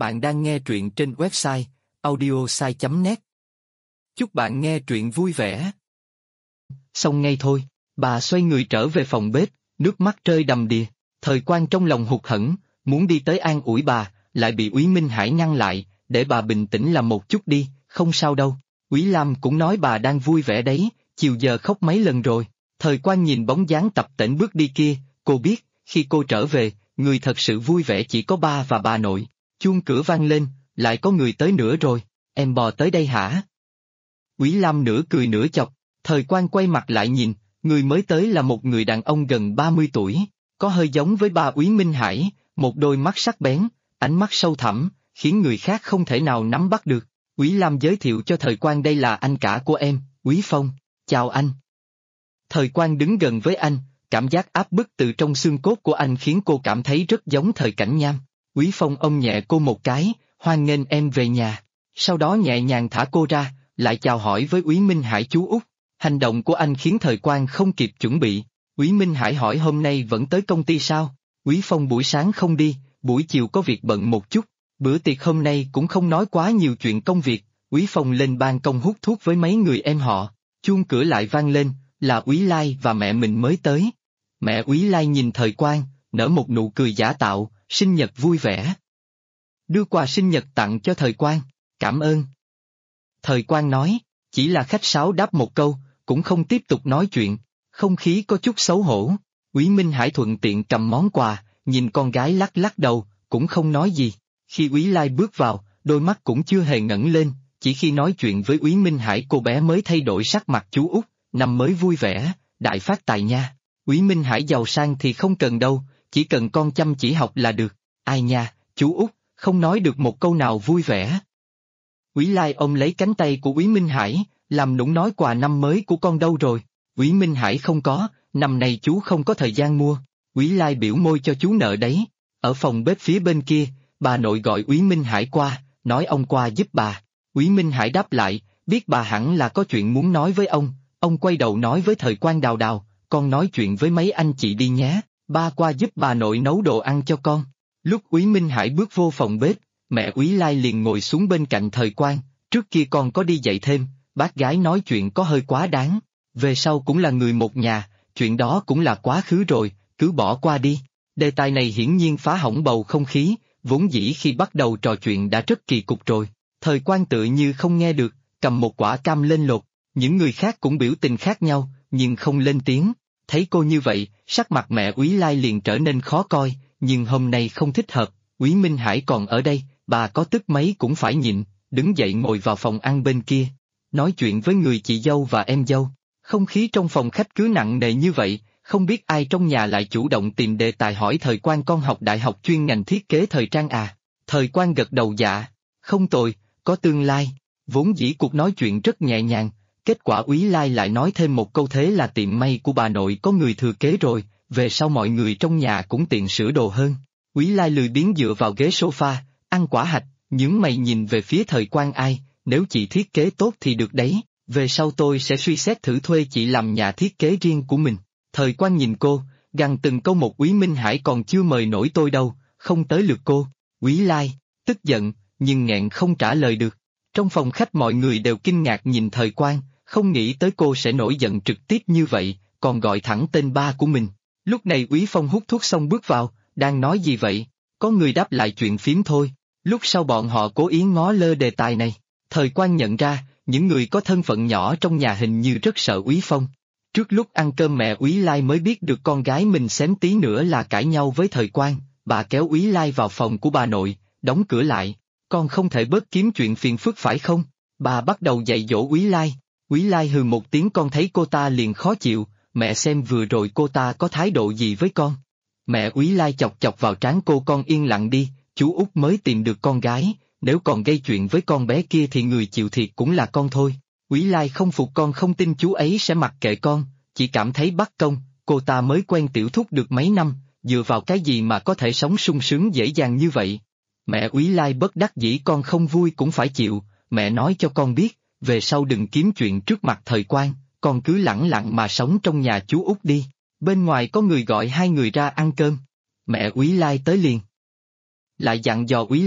Bạn đang nghe truyện trên website audiosai.net. Chúc bạn nghe truyện vui vẻ. Xong ngay thôi, bà xoay người trở về phòng bếp, nước mắt rơi đầm đìa. Thời Quang trong lòng hụt hẫng, muốn đi tới an ủi bà, lại bị Úy Minh Hải ngăn lại, để bà bình tĩnh làm một chút đi, không sao đâu. Úy Lam cũng nói bà đang vui vẻ đấy, chiều giờ khóc mấy lần rồi. Thời Quang nhìn bóng dáng tập tễnh bước đi kia, cô biết, khi cô trở về, người thật sự vui vẻ chỉ có ba và bà nội. Chuông cửa vang lên, lại có người tới nữa rồi, em bò tới đây hả? Úy Lam nửa cười nửa chọc, Thời Quang quay mặt lại nhìn, người mới tới là một người đàn ông gần 30 tuổi, có hơi giống với ba Úy Minh Hải, một đôi mắt sắc bén, ánh mắt sâu thẳm, khiến người khác không thể nào nắm bắt được. Úy Lam giới thiệu cho Thời Quang đây là anh cả của em, Úy Phong, chào anh. Thời Quang đứng gần với anh, cảm giác áp bức từ trong xương cốt của anh khiến cô cảm thấy rất giống Thời Cảnh Nham. Úy Phong ôm nhẹ cô một cái, hoan nghênh em về nhà, sau đó nhẹ nhàng thả cô ra, lại chào hỏi với Úy Minh Hải chú út. Hành động của anh khiến Thời Quang không kịp chuẩn bị. Úy Minh Hải hỏi hôm nay vẫn tới công ty sao? Úy Phong buổi sáng không đi, buổi chiều có việc bận một chút. Bữa tiệc hôm nay cũng không nói quá nhiều chuyện công việc. Úy Phong lên ban công hút thuốc với mấy người em họ. Chuông cửa lại vang lên, là Úy Lai và mẹ mình mới tới. Mẹ Úy Lai nhìn Thời Quang, nở một nụ cười giả tạo, sinh nhật vui vẻ. Đưa quà sinh nhật tặng cho Thời Quang, cảm ơn. Thời Quang nói, chỉ là khách sáo đáp một câu, cũng không tiếp tục nói chuyện, không khí có chút xấu hổ. Úy Minh Hải thuận tiện cầm món quà, nhìn con gái lắc lắc đầu, cũng không nói gì. Khi Úy Lai bước vào, đôi mắt cũng chưa hề ngẩng lên, chỉ khi nói chuyện với Úy Minh Hải cô bé mới thay đổi sắc mặt chú út, năm mới vui vẻ, đại phát tài nha. Úy Minh Hải giàu sang thì không cần đâu, chỉ cần con chăm chỉ học là được. Ai nha, chú út, không nói được một câu nào vui vẻ. Úy Lai ôm lấy cánh tay của Úy Minh Hải, làm nũng nói quà năm mới của con đâu rồi. Úy Minh Hải không có, năm nay chú không có thời gian mua. Úy Lai biểu môi cho chú nợ đấy. Ở phòng bếp phía bên kia, bà nội gọi Úy Minh Hải qua, nói ông qua giúp bà. Úy Minh Hải đáp lại, biết bà hẳn là có chuyện muốn nói với ông quay đầu nói với Thời Quang đào đào, con nói chuyện với mấy anh chị đi nhé, ba qua giúp bà nội nấu đồ ăn cho con. Lúc Úy Minh Hải bước vô phòng bếp, mẹ Úy Lai liền ngồi xuống bên cạnh Thời Quang, trước kia con có đi dạy thêm, bác gái nói chuyện có hơi quá đáng, về sau cũng là người một nhà, chuyện đó cũng là quá khứ rồi, cứ bỏ qua đi. Đề tài này hiển nhiên phá hỏng bầu không khí, vốn dĩ khi bắt đầu trò chuyện đã rất kỳ cục rồi. Thời Quang tự như không nghe được, cầm một quả cam lên lột, những người khác cũng biểu tình khác nhau, nhưng không lên tiếng. Thấy cô như vậy, sắc mặt mẹ Úy Lai liền trở nên khó coi, nhưng hôm nay không thích hợp, Úy Minh Hải còn ở đây, bà có tức mấy cũng phải nhịn, đứng dậy ngồi vào phòng ăn bên kia, nói chuyện với người chị dâu và em dâu. Không khí trong phòng khách cứ nặng nề như vậy, không biết ai trong nhà lại chủ động tìm đề tài hỏi Thời Quang con học đại học chuyên ngành thiết kế thời trang à. Thời Quang gật đầu dạ, không tồi, có tương lai. Vốn dĩ cuộc nói chuyện rất nhẹ nhàng, kết quả Úy Lai lại nói thêm một câu thế là tiệm may của bà nội có người thừa kế rồi, về sau mọi người trong nhà cũng tiện sửa đồ hơn. Úy Lai lười biếng dựa vào ghế sofa, ăn quả hạch, nhướng mày nhìn về phía Thời Quang ai, nếu chị thiết kế tốt thì được đấy, về sau tôi sẽ suy xét thử thuê chị làm nhà thiết kế riêng của mình. Thời Quang nhìn cô, gằn từng câu một Úy Minh Hải còn chưa mời nổi tôi đâu, không tới lượt cô. Úy Lai, tức giận, nhưng nghẹn không trả lời được. Trong phòng khách mọi người đều kinh ngạc nhìn Thời Quang, không nghĩ tới cô sẽ nổi giận trực tiếp như vậy, còn gọi thẳng tên ba của mình. Lúc này Úy Phong hút thuốc xong bước vào, đang nói gì vậy? Có người đáp lại chuyện phím thôi. Lúc sau bọn họ cố ý ngó lơ đề tài này. Thời Quang nhận ra, những người có thân phận nhỏ trong nhà hình như rất sợ Úy Phong. Trước lúc ăn cơm mẹ Úy Lai mới biết được con gái mình xém tí nữa là cãi nhau với Thời Quang, bà kéo Úy Lai vào phòng của bà nội, đóng cửa lại. Con không thể bớt kiếm chuyện phiền phức phải không? Bà bắt đầu dạy dỗ Úy Lai. Úy Lai hừ một tiếng, con thấy cô ta liền khó chịu, mẹ xem vừa rồi cô ta có thái độ gì với con. Mẹ Úy Lai chọc chọc vào trán cô, con yên lặng đi, chú út mới tìm được con gái, nếu còn gây chuyện với con bé kia thì người chịu thiệt cũng là con thôi. Úy Lai không phục, con không tin chú ấy sẽ mặc kệ con, chỉ cảm thấy bất công, cô ta mới quen tiểu thúc được mấy năm, dựa vào cái gì mà có thể sống sung sướng dễ dàng như vậy. Mẹ Úy Lai bất đắc dĩ, con không vui cũng phải chịu, mẹ nói cho con biết, về sau đừng kiếm chuyện trước mặt Thời Quang, con cứ lẳng lặng mà sống trong nhà chú út đi, bên ngoài có người gọi hai người ra ăn cơm. Mẹ Úy Lai tới liền. Lại dặn dò Úy Lai,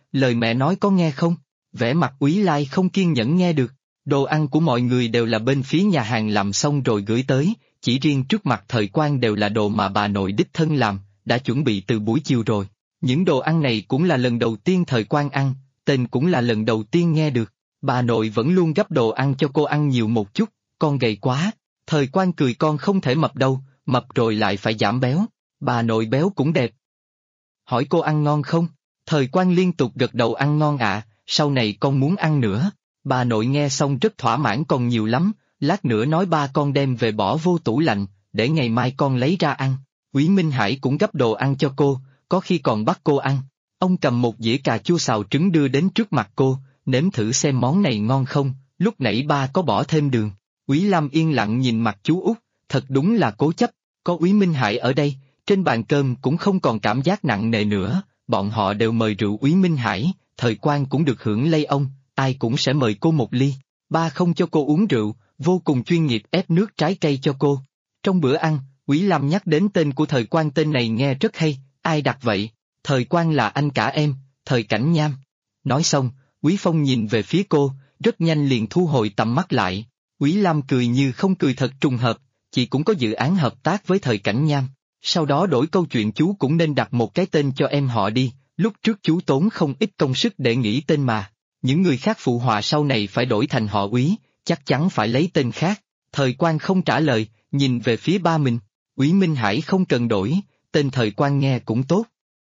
lời mẹ nói có nghe không? Vẻ mặt Úy Lai không kiên nhẫn nghe được. Đồ ăn của mọi người đều là bên phía nhà hàng làm xong rồi gửi tới, chỉ riêng trước mặt Thời Quang đều là đồ mà bà nội đích thân làm, đã chuẩn bị từ buổi chiều rồi. Những đồ ăn này cũng là lần đầu tiên Thời Quang ăn, tên cũng là lần đầu tiên nghe được. Bà nội vẫn luôn gấp đồ ăn cho cô ăn nhiều một chút, con gầy quá. Thời Quang cười con không thể mập đâu, mập rồi lại phải giảm béo. Bà nội béo cũng đẹp. Hỏi cô ăn ngon không? Thời Quang liên tục gật đầu ăn ngon ạ, sau này con muốn ăn nữa. Bà nội nghe xong rất thỏa mãn còn nhiều lắm, lát nữa nói ba con đem về bỏ vô tủ lạnh, để ngày mai con lấy ra ăn. Úy Minh Hải cũng gấp đồ ăn cho cô, có khi còn bắt cô ăn. Ông cầm một dĩa cà chua xào trứng đưa đến trước mặt cô, nếm thử xem món này ngon không, lúc nãy ba có bỏ thêm đường. Úy Lam yên lặng nhìn mặt chú út, thật đúng là cố chấp, có Úy Minh Hải ở đây, trên bàn cơm cũng không còn cảm giác nặng nề nữa, bọn họ đều mời rượu Úy Minh Hải, Thời Quang cũng được hưởng lây ông, ai cũng sẽ mời cô một ly. Ba không cho cô uống rượu, vô cùng chuyên nghiệp ép nước trái cây cho cô. Trong bữa ăn, Úy Lam nhắc đến tên của Thời Quang, tên này nghe rất hay, ai đặt vậy? Thời Quang là anh cả em, Thời Cảnh Nham. Nói xong, Úy Phong nhìn về phía cô, rất nhanh liền thu hồi tầm mắt lại. Úy Lam cười như không cười thật trùng hợp, chị cũng có dự án hợp tác với Thời Cảnh Nham. Sau đó đổi câu chuyện chú cũng nên đặt một cái tên cho em họ đi, lúc trước chú tốn không ít công sức để nghĩ tên mà. Những người khác phụ họa sau này phải đổi thành họ Úy, chắc chắn phải lấy tên khác. Thời Quang không trả lời, nhìn về phía ba mình. Úy Minh Hải không cần đổi, tên Thời Quang nghe cũng tốt.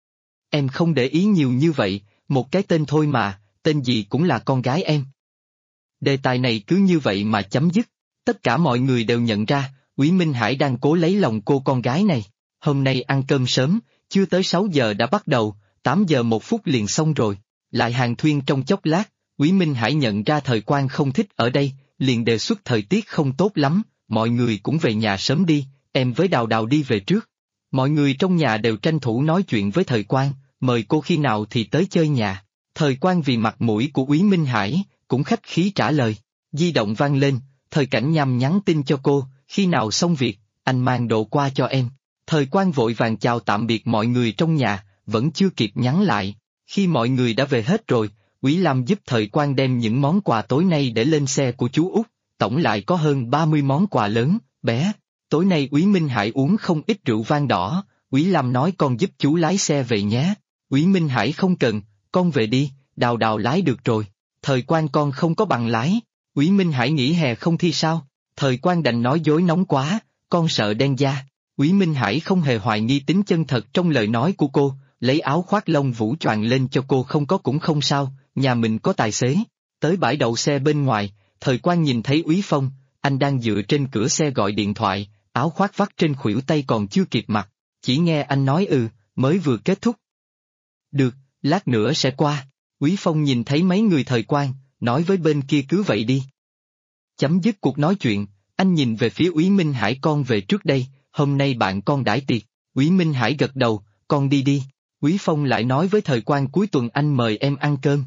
Em không để ý nhiều như vậy, một cái tên thôi mà, tên gì cũng là con gái em. Đề tài này cứ như vậy mà chấm dứt. Tất cả mọi người đều nhận ra, Úy Minh Hải đang cố lấy lòng cô con gái này. Hôm nay ăn cơm sớm, chưa tới 6 giờ đã bắt đầu, 8 giờ 1 phút liền xong rồi. Lại hàn thuyên trong chốc lát, Úy Minh Hải nhận ra Thời Quang không thích ở đây, liền đề xuất thời tiết không tốt lắm, mọi người cũng về nhà sớm đi, em với Đào Đào đi về trước. Mọi người trong nhà đều tranh thủ nói chuyện với Thời Quang, mời cô khi nào thì tới chơi nhà. Thời Quang vì mặt mũi của Úy Minh Hải, cũng khách khí trả lời. Di động vang lên, Thời Cảnh Nham nhắn tin cho cô, khi nào xong việc, anh mang đồ qua cho em. Thời Quang vội vàng chào tạm biệt mọi người trong nhà, vẫn chưa kịp nhắn lại. Khi mọi người đã về hết rồi, Úy Lam giúp Thời Quang đem những món quà tối nay để lên xe của chú Út, tổng lại có hơn 30 món quà lớn, bé. Tối nay Úy Minh Hải uống không ít rượu vang đỏ, Úy Lam nói con giúp chú lái xe về nhé. Úy Minh Hải không cần, con về đi, Đào Đào lái được rồi. Thời Quang con không có bằng lái. Úy Minh Hải nghỉ hè không thi sao? Thời Quang đành nói dối nóng quá, con sợ đen da. Úy Minh Hải không hề hoài nghi tính chân thật trong lời nói của cô, lấy áo khoác lông vũ choàng lên cho cô không có cũng không sao, nhà mình có tài xế. Tới bãi đậu xe bên ngoài, Thời Quang nhìn thấy Úy Phong, anh đang dựa trên cửa xe gọi điện thoại, áo khoác vắt trên khuỷu tay còn chưa kịp mặc, chỉ nghe anh nói mới vừa kết thúc. Được, lát nữa sẽ qua. Úy Phong nhìn thấy mấy người Thời Quang, nói với bên kia cứ vậy đi. Chấm dứt cuộc nói chuyện, anh nhìn về phía Úy Minh Hải con về trước đây, hôm nay bạn con đãi tiệc. Úy Minh Hải gật đầu, con đi đi. Úy Phong lại nói với Thời Quang cuối tuần anh mời em ăn cơm.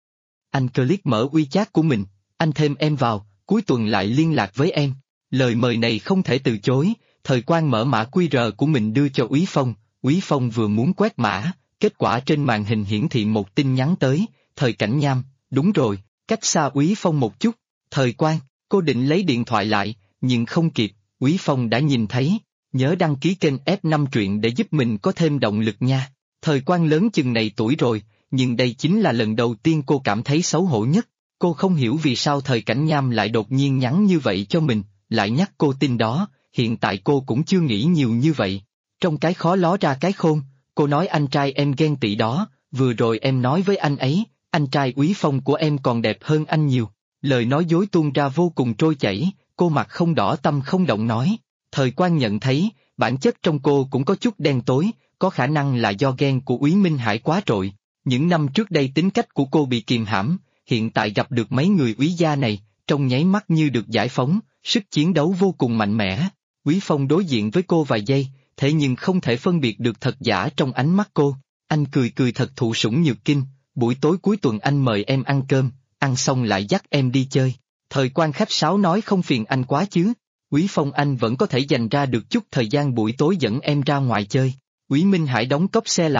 Anh click mở WeChat của mình, anh thêm em vào, cuối tuần lại liên lạc với em. Lời mời này không thể từ chối, Thời Quang mở mã QR của mình đưa cho Úy Phong. Úy Phong vừa muốn quét mã, kết quả trên màn hình hiển thị một tin nhắn tới, Thời Cảnh Nham, đúng rồi, cách xa Úy Phong một chút. Thời Quang, cô định lấy điện thoại lại, nhưng không kịp, Úy Phong đã nhìn thấy, nhớ đăng ký kênh F5 truyện để giúp mình có thêm động lực nha. Thời Quang lớn chừng này tuổi rồi, nhưng đây chính là lần đầu tiên cô cảm thấy xấu hổ nhất. Cô không hiểu vì sao Thời Cảnh Nham lại đột nhiên nhắn như vậy cho mình, lại nhắc cô tin đó, hiện tại cô cũng chưa nghĩ nhiều như vậy. Trong cái khó ló ra cái khôn, cô nói anh trai em ghen tị đó, vừa rồi em nói với anh ấy, anh trai Úy Phong của em còn đẹp hơn anh nhiều. Lời nói dối tuôn ra vô cùng trôi chảy, cô mặt không đỏ tâm không động nói. Thời Quang nhận thấy, bản chất trong cô cũng có chút đen tối, có khả năng là do ghen của Úy Minh Hải quá trội. Những năm trước đây tính cách của cô bị kìm hãm, hiện tại gặp được mấy người Úy gia này, trong nháy mắt như được giải phóng, sức chiến đấu vô cùng mạnh mẽ. Úy Phong đối diện với cô vài giây, thế nhưng không thể phân biệt được thật giả trong ánh mắt cô. Anh cười cười thật thụ sủng nhược kinh, buổi tối cuối tuần anh mời em ăn cơm, ăn xong lại dắt em đi chơi. Thời Quang khách sáo nói không phiền anh quá chứ. Úy Phong anh vẫn có thể dành ra được chút thời gian buổi tối dẫn em ra ngoài chơi. Úy Minh Hải đóng cốp xe lại,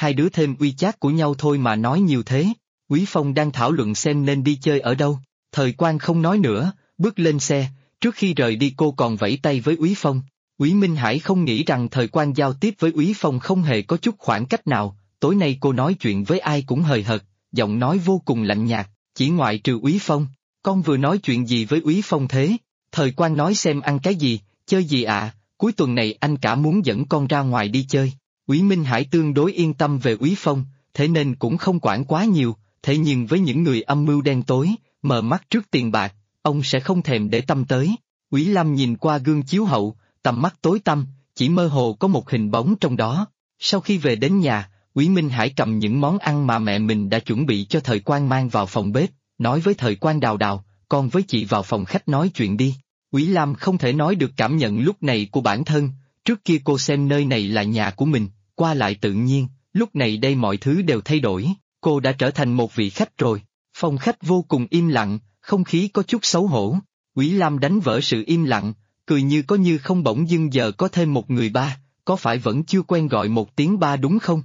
hai đứa thêm uy chát của nhau thôi mà nói nhiều thế. Quý Phong đang thảo luận xem nên đi chơi ở đâu, Thời Quang không nói nữa, bước lên xe, trước khi rời đi cô còn vẫy tay với Quý Phong. Quý Minh Hải không nghĩ rằng Thời Quang giao tiếp với Quý Phong không hề có chút khoảng cách nào, tối nay cô nói chuyện với ai cũng hời hợt, giọng nói vô cùng lạnh nhạt, chỉ ngoại trừ Quý Phong. Con vừa nói chuyện gì với Quý Phong thế? Thời Quang nói xem ăn cái gì, chơi gì ạ, cuối tuần này anh cả muốn dẫn con ra ngoài đi chơi. Quý Minh Hải tương đối yên tâm về Quý Phong, thế nên cũng không quản quá nhiều, thế nhưng với những người âm mưu đen tối, mờ mắt trước tiền bạc, ông sẽ không thèm để tâm tới. Quý Lam nhìn qua gương chiếu hậu, tầm mắt tối tăm, chỉ mơ hồ có một hình bóng trong đó. Sau khi về đến nhà, Quý Minh Hải cầm những món ăn mà mẹ mình đã chuẩn bị cho Thời Quang mang vào phòng bếp, nói với Thời Quang đào đào, con với chị vào phòng khách nói chuyện đi. Quý Lam không thể nói được cảm nhận lúc này của bản thân, trước kia cô xem nơi này là nhà của mình, qua lại tự nhiên, lúc này đây mọi thứ đều thay đổi, cô đã trở thành một vị khách rồi. Phòng khách vô cùng im lặng, không khí có chút xấu hổ. Quý Lam đánh vỡ sự im lặng, cười như có như không, bỗng dưng giờ có thêm một người ba, có phải vẫn chưa quen gọi một tiếng ba đúng không?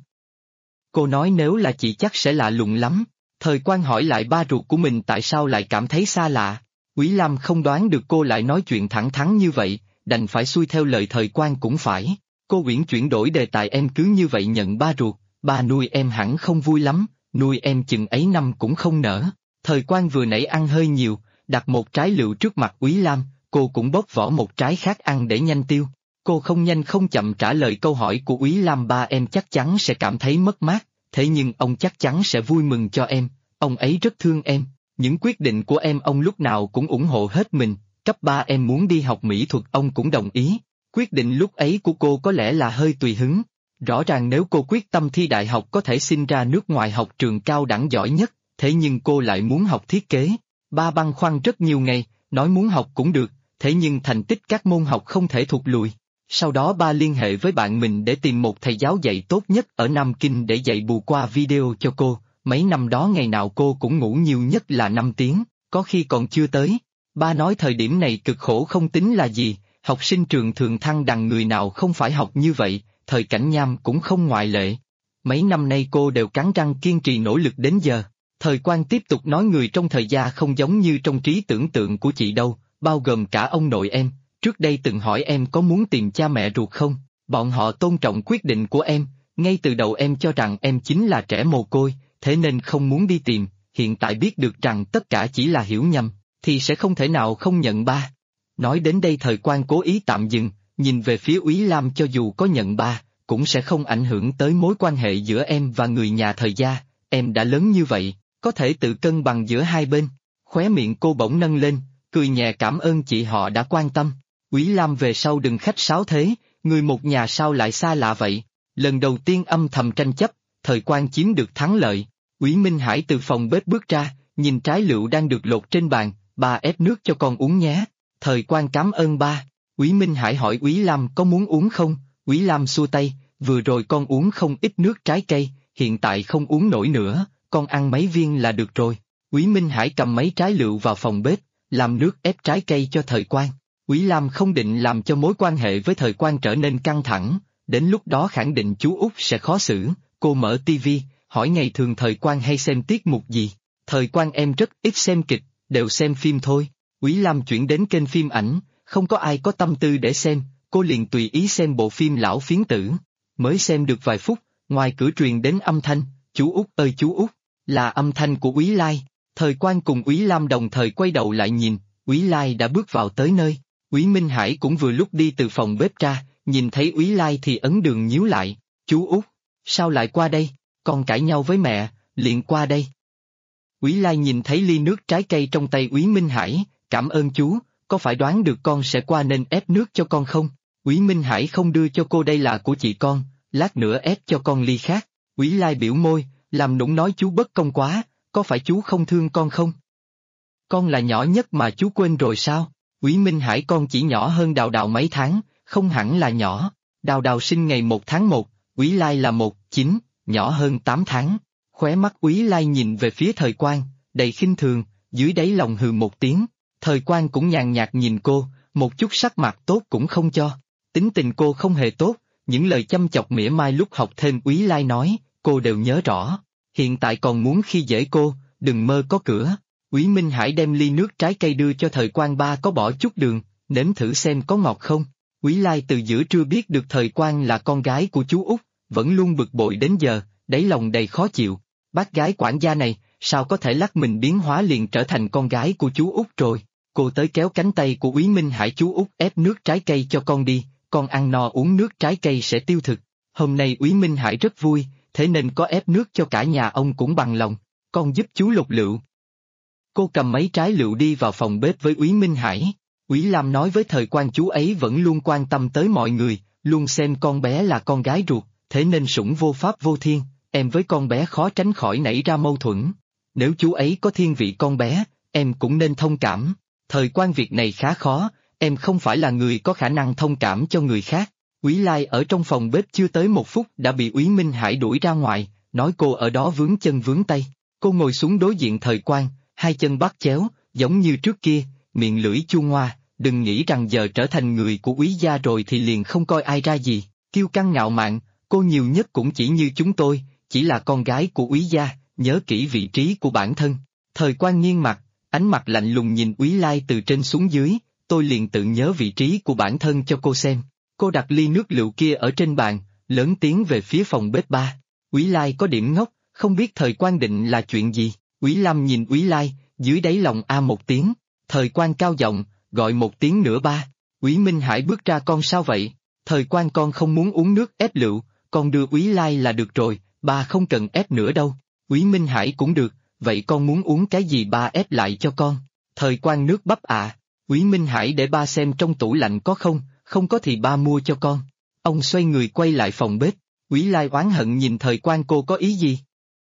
Cô nói nếu là chị chắc sẽ lạ lùng lắm. Thời Quang hỏi lại ba ruột của mình tại sao lại cảm thấy xa lạ. Quý Lam không đoán được cô lại nói chuyện thẳng thắn như vậy, đành phải xuôi theo lời Thời Quang cũng phải. Cô uyển chuyển đổi đề tài, em cứ như vậy nhận ba ruột, ba nuôi em hẳn không vui lắm, nuôi em chừng ấy năm cũng không nỡ. Thời Quang vừa nãy ăn hơi nhiều, đặt một trái lựu trước mặt Quý Lam, cô cũng bóc vỏ một trái khác ăn để nhanh tiêu. Cô không nhanh không chậm trả lời câu hỏi của Quý Lam, ba em chắc chắn sẽ cảm thấy mất mát, thế nhưng ông chắc chắn sẽ vui mừng cho em, ông ấy rất thương em, những quyết định của em ông lúc nào cũng ủng hộ hết mình, cấp 3 em muốn đi học mỹ thuật ông cũng đồng ý. Quyết định lúc ấy của cô có lẽ là hơi tùy hứng, rõ ràng nếu cô quyết tâm thi đại học có thể xin ra nước ngoài học trường cao đẳng giỏi nhất, thế nhưng cô lại muốn học thiết kế. Ba băn khoăn rất nhiều ngày, nói muốn học cũng được, thế nhưng thành tích các môn học không thể thụt lùi. Sau đó ba liên hệ với bạn mình để tìm một thầy giáo dạy tốt nhất ở Nam Kinh để dạy bù qua video cho cô, mấy năm đó ngày nào cô cũng ngủ nhiều nhất là 5 tiếng, có khi còn chưa tới. Ba nói thời điểm này cực khổ không tính là gì, học sinh trường thường thăng đằng người nào không phải học như vậy, thời Cảnh Nham cũng không ngoại lệ. Mấy năm nay cô đều cắn răng kiên trì nỗ lực đến giờ. Thời Quang tiếp tục nói người trong thời gia không giống như trong trí tưởng tượng của chị đâu, bao gồm cả ông nội em, trước đây từng hỏi em có muốn tìm cha mẹ ruột không, bọn họ tôn trọng quyết định của em, ngay từ đầu em cho rằng em chính là trẻ mồ côi, thế nên không muốn đi tìm, hiện tại biết được rằng tất cả chỉ là hiểu nhầm, thì sẽ không thể nào không nhận ba. Nói đến đây Thời Quang cố ý tạm dừng, nhìn về phía Úy Lam, cho dù có nhận ba, cũng sẽ không ảnh hưởng tới mối quan hệ giữa em và người nhà Thời gia, em đã lớn như vậy, có thể tự cân bằng giữa hai bên. Khóe miệng cô bỗng nâng lên, cười nhẹ, cảm ơn chị họ đã quan tâm. Úy Lam về sau đừng khách sáo thế, người một nhà sao lại xa lạ vậy. Lần đầu tiên âm thầm tranh chấp, Thời Quang chiếm được thắng lợi. Úy Minh Hải từ phòng bếp bước ra, nhìn trái lựu đang được lột trên bàn, ba ép nước cho con uống nhé. Thời Quang cảm ơn ba. Úy Minh Hải hỏi Úy Lam có muốn uống không, Úy Lam xua tay, vừa rồi con uống không ít nước trái cây, hiện tại không uống nổi nữa, con ăn mấy viên là được rồi. Úy Minh Hải cầm mấy trái lựu vào phòng bếp, làm nước ép trái cây cho Thời Quang. Úy Lam không định làm cho mối quan hệ với Thời Quang trở nên căng thẳng, đến lúc đó khẳng định chú Út sẽ khó xử. Cô mở tivi, hỏi ngày thường Thời Quang hay xem tiết mục gì. Thời Quang em rất ít xem kịch, đều xem phim thôi. Úy Lam chuyển đến kênh phim ảnh, không có ai có tâm tư để xem, cô liền tùy ý xem bộ phim Lão Phiến Tử. Mới xem được vài phút, ngoài cửa truyền đến âm thanh, chú Út ơi chú Út, là âm thanh của Úy Lai. Thời Quang cùng Úy Lam đồng thời quay đầu lại nhìn, Úy Lai đã bước vào tới nơi. Úy Minh Hải cũng vừa lúc đi từ phòng bếp ra, nhìn thấy Úy Lai thì ấn đường nhíu lại, chú Út, sao lại qua đây, con cãi nhau với mẹ, liền qua đây. Úy Lai nhìn thấy ly nước trái cây trong tay Úy Minh Hải, cảm ơn chú, có phải đoán được con sẽ qua nên ép nước cho con không? Úy Minh Hải không đưa cho cô, đây là của chị con, lát nữa ép cho con ly khác. Úy Lai biểu môi, làm nũng nói chú bất công quá, có phải chú không thương con không? Con là nhỏ nhất mà chú quên rồi sao? Úy Minh Hải con chỉ nhỏ hơn Đào Đào mấy tháng, không hẳn là nhỏ. Đào Đào sinh ngày 1 tháng 1, Úy Lai là 1/9, nhỏ hơn 8 tháng. Khóe mắt Úy Lai nhìn về phía Thời Quang, đầy khinh thường, dưới đáy lòng hừ một tiếng. Thời Quang cũng nhàn nhạt nhìn cô, một chút sắc mặt tốt cũng không cho. Tính tình cô không hề tốt, những lời châm chọc mỉa mai lúc học thêm Úy Lai nói, cô đều nhớ rõ. Hiện tại còn muốn khi dễ cô, đừng mơ có cửa. Úy Minh Hải đem ly nước trái cây đưa cho Thời Quang, ba có bỏ chút đường, nếm thử xem có ngọt không. Úy Lai từ giữa trưa biết được Thời Quang là con gái của chú Út, vẫn luôn bực bội đến giờ, đáy lòng đầy khó chịu. Bác gái quản gia này, sao có thể lắc mình biến hóa liền trở thành con gái của chú Út rồi. Cô tới kéo cánh tay của Úy Minh Hải, chú Út ép nước trái cây cho con đi, con ăn no uống nước trái cây sẽ tiêu thực. Hôm nay Úy Minh Hải rất vui, thế nên có ép nước cho cả nhà ông cũng bằng lòng, con giúp chú lục lựu. Cô cầm mấy trái lựu đi vào phòng bếp với Úy Minh Hải. Úy Lam nói với Thời Quang chú ấy vẫn luôn quan tâm tới mọi người, luôn xem con bé là con gái ruột, thế nên sủng vô pháp vô thiên, em với con bé khó tránh khỏi nảy ra mâu thuẫn. Nếu chú ấy có thiên vị con bé, em cũng nên thông cảm. Thời Quang việc này khá khó, em không phải là người có khả năng thông cảm cho người khác. Úy Lai ở trong phòng bếp chưa tới 1 phút đã bị Úy Minh Hải đuổi ra ngoài, nói cô ở đó vướng chân vướng tay. Cô ngồi xuống đối diện Thời Quang, hai chân bắt chéo, giống như trước kia, miệng lưỡi chua ngoa, đừng nghĩ rằng giờ trở thành người của Úy gia rồi thì liền không coi ai ra gì, kiêu căng ngạo mạn, cô nhiều nhất cũng chỉ như chúng tôi, chỉ là con gái của Úy gia, nhớ kỹ vị trí của bản thân. Thời Quang nghiêng mặt, ánh mặt lạnh lùng nhìn Úy Lai từ trên xuống dưới, tôi liền tự nhớ vị trí của bản thân cho cô xem. Cô đặt ly nước lựu kia ở trên bàn, lớn tiếng về phía phòng bếp ba. Úy Lai có điểm ngốc, không biết Thời Quang định là chuyện gì. Úy Lam nhìn Úy Lai, dưới đáy lòng a một tiếng. Thời Quang cao giọng, gọi một tiếng nữa ba. Úy Minh Hải bước ra, con sao vậy? Thời Quang con không muốn uống nước ép lựu, con đưa Úy Lai là được rồi, ba không cần ép nữa đâu. Úy Minh Hải cũng được, vậy con muốn uống cái gì ba ép lại cho con. Thời Quang nước bắp ạ. Úy Minh Hải để ba xem trong tủ lạnh có không, không có thì ba mua cho con. Ông xoay người quay lại phòng bếp, Úy Lai oán hận nhìn Thời Quang, cô có ý gì?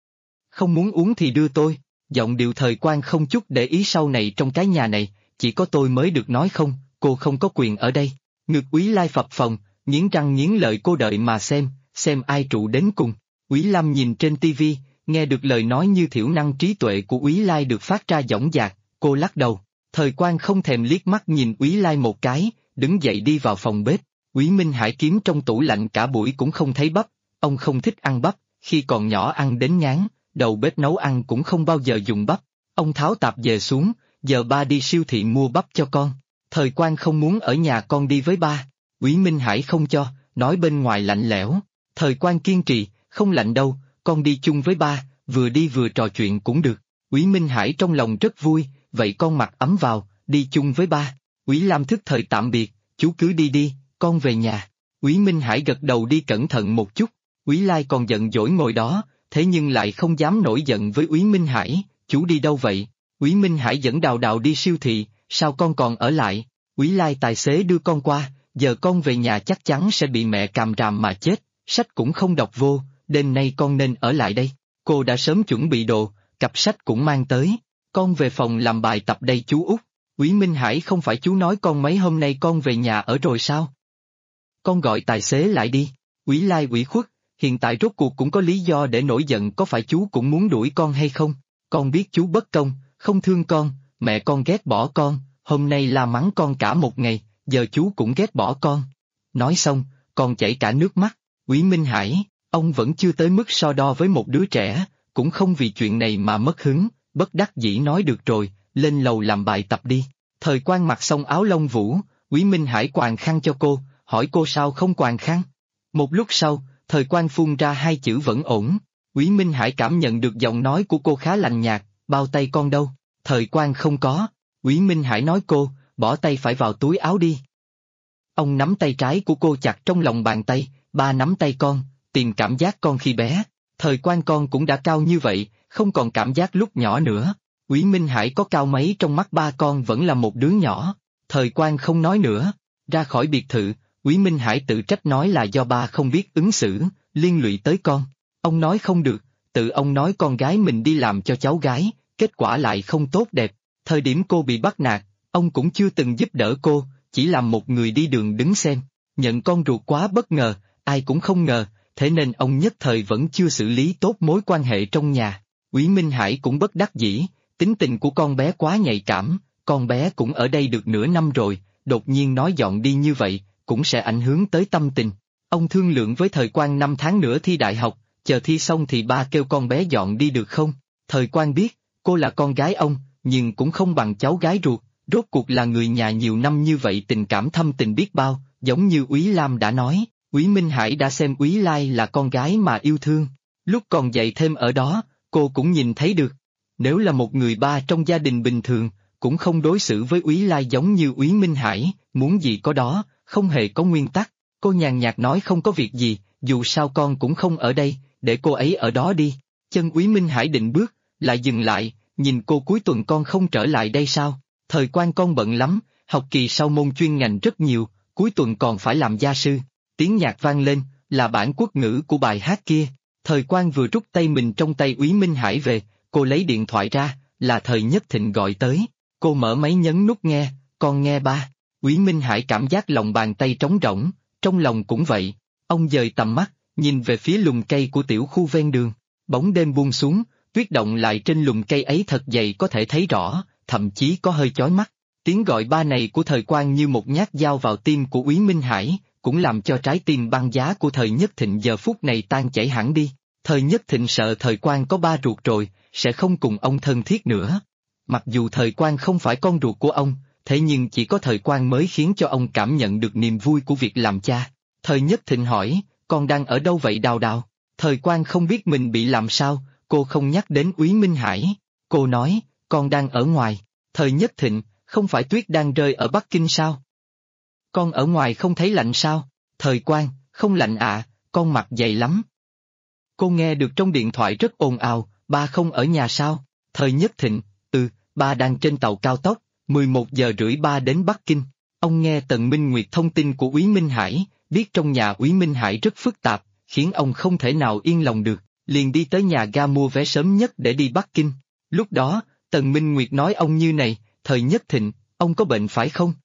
Không muốn uống thì đưa tôi, giọng điệu Thời Quang không chút để ý, sau này trong cái nhà này, chỉ có tôi mới được nói không, cô không có quyền ở đây. Ngực Úy Lai phập phồng, nghiến răng nghiến lợi, cô đợi mà xem ai trụ đến cùng. Úy Lam nhìn trên tivi, nghe được lời nói như thiểu năng trí tuệ của Úy Lai được phát ra dõng dạc, cô lắc đầu. Thời Quang không thèm liếc mắt nhìn Úy Lai một cái, đứng dậy đi vào phòng bếp. Úy Minh Hải kiếm trong tủ lạnh cả buổi cũng không thấy bắp, ông không thích ăn bắp, khi còn nhỏ ăn đến ngán, đầu bếp nấu ăn cũng không bao giờ dùng bắp. Ông tháo tạp về xuống, giờ ba đi siêu thị mua bắp cho con. Thời Quang không muốn ở nhà, con đi với ba. Úy Minh Hải không cho, nói bên ngoài lạnh lẽo. Thời Quang kiên trì, không lạnh đâu, con đi chung với ba, vừa đi vừa trò chuyện cũng được. Úy Minh Hải trong lòng rất vui, vậy con mặc ấm vào, đi chung với ba. Úy Lam thức thời tạm biệt, chú cứ đi đi, con về nhà. Úy Minh Hải gật đầu, đi cẩn thận một chút. Úy Lai còn giận dỗi ngồi đó, thế nhưng lại không dám nổi giận với Úy Minh Hải. Chú đi đâu vậy? Úy Minh Hải dẫn Đào Đào đi siêu thị, sao con còn ở lại? Úy Lai tài xế đưa con qua, giờ con về nhà chắc chắn sẽ bị mẹ càm ràm mà chết, sách cũng không đọc vô, đêm nay con nên ở lại đây. Cô đã sớm chuẩn bị đồ, cặp sách cũng mang tới, con về phòng làm bài tập đây chú Út. Úy Minh Hải, không phải chú nói con mấy hôm nay con về nhà ở rồi sao? Con gọi tài xế lại đi. Úy Lai ủy khuất, hiện tại rốt cuộc cũng có lý do để nổi giận, có phải chú cũng muốn đuổi con hay không? Con biết chú bất công, không thương con, mẹ con ghét bỏ con, hôm nay la mắng con cả một ngày, giờ chú cũng ghét bỏ con. Nói xong, con chảy cả nước mắt. Úy Minh Hải, ông vẫn chưa tới mức so đo với một đứa trẻ, cũng không vì chuyện này mà mất hứng, bất đắc dĩ nói được rồi, lên lầu làm bài tập đi. Thời Quang mặc xong áo lông vũ, Úy Minh Hải quàng khăn cho cô, hỏi cô sao không quàng khăn. Một lúc sau, Thời Quang phun ra hai chữ vẫn ổn. Úy Minh Hải cảm nhận được giọng nói của cô khá lạnh nhạt, bao tay con đâu? Thời Quang không có. Úy Minh Hải nói cô, bỏ tay phải vào túi áo đi. Ông nắm tay trái của cô chặt trong lòng bàn tay, ba nắm tay con, tìm cảm giác con khi bé. Thời Quang con cũng đã cao như vậy, không còn cảm giác lúc nhỏ nữa. Úy Minh Hải có cao mấy trong mắt ba con vẫn là một đứa nhỏ. Thời Quang không nói nữa. Ra khỏi biệt thự, Úy Minh Hải tự trách nói là do ba không biết ứng xử, liên lụy tới con. Ông nói không được, tự ông nói con gái mình đi làm cho cháu gái, kết quả lại không tốt đẹp. Thời điểm cô bị bắt nạt, ông cũng chưa từng giúp đỡ cô, chỉ làm một người đi đường đứng xem. Nhận con ruột quá bất ngờ, ai cũng không ngờ, thế nên ông nhất thời vẫn chưa xử lý tốt mối quan hệ trong nhà. Úy Minh Hải cũng bất đắc dĩ, tính tình của con bé quá nhạy cảm, con bé cũng ở đây được nửa năm rồi, đột nhiên nói dọn đi như vậy, cũng sẽ ảnh hưởng tới tâm tình. Ông thương lượng với Thời Quang 5 tháng nữa thi đại học, chờ thi xong thì ba kêu con bé dọn đi được không? Thời Quang biết, cô là con gái ông, nhưng cũng không bằng cháu gái ruột, rốt cuộc là người nhà nhiều năm như vậy tình cảm thâm tình biết bao, giống như Úy Lam đã nói, Úy Minh Hải đã xem Úy Lai là con gái mà yêu thương. Lúc còn dạy thêm ở đó, cô cũng nhìn thấy được. Nếu là một người ba trong gia đình bình thường, cũng không đối xử với Úy Lai giống như Úy Minh Hải, muốn gì có đó, không hề có nguyên tắc. Cô nhàn nhạt nói không có việc gì, dù sao con cũng không ở đây, để cô ấy ở đó đi. Chân Úy Minh Hải định bước, lại dừng lại, nhìn cô cuối tuần con không trở lại đây sao? Thời Quang con bận lắm, học kỳ sau môn chuyên ngành rất nhiều, cuối tuần còn phải làm gia sư. Tiếng nhạc vang lên, là bản quốc ngữ của bài hát kia. Thời Quang vừa rút tay mình trong tay Úy Minh Hải về, cô lấy điện thoại ra, là Thời Nhất Thịnh gọi tới. Cô mở máy nhấn nút nghe, con nghe ba. Úy Minh Hải cảm giác lòng bàn tay trống rỗng, trong lòng cũng vậy. Ông dời tầm mắt, nhìn về phía lùm cây của tiểu khu ven đường. Bóng đêm buông xuống, tuyết động lại trên lùm cây ấy thật dày có thể thấy rõ, thậm chí có hơi chói mắt. Tiếng gọi ba này của Thời Quang như một nhát dao vào tim của Úy Minh Hải, cũng làm cho trái tim băng giá của Thời Nhất Thịnh giờ phút này tan chảy hẳn đi. Thời Nhất Thịnh sợ Thời Quang có ba ruột rồi, sẽ không cùng ông thân thiết nữa. Mặc dù Thời Quang không phải con ruột của ông, thế nhưng chỉ có Thời Quang mới khiến cho ông cảm nhận được niềm vui của việc làm cha. Thời Nhất Thịnh hỏi, con đang ở đâu vậy Đào Đào? Thời Quang không biết mình bị làm sao, cô không nhắc đến Úy Minh Hải. Cô nói, con đang ở ngoài. Thời Nhất Thịnh, không phải tuyết đang rơi ở Bắc Kinh sao? Con ở ngoài không thấy lạnh sao? Thời Quang, không lạnh ạ, con mặc dày lắm. Cô nghe được trong điện thoại rất ồn ào, ba không ở nhà sao? Thời Nhất Thịnh, ba đang trên tàu cao tốc, 11 giờ rưỡi ba đến Bắc Kinh. Ông nghe Tần Minh Nguyệt thông tin của Úy Minh Hải, biết trong nhà Úy Minh Hải rất phức tạp, khiến ông không thể nào yên lòng được, liền đi tới nhà ga mua vé sớm nhất để đi Bắc Kinh. Lúc đó, Tần Minh Nguyệt nói ông như này, Thời Nhất Thịnh, ông có bệnh phải không?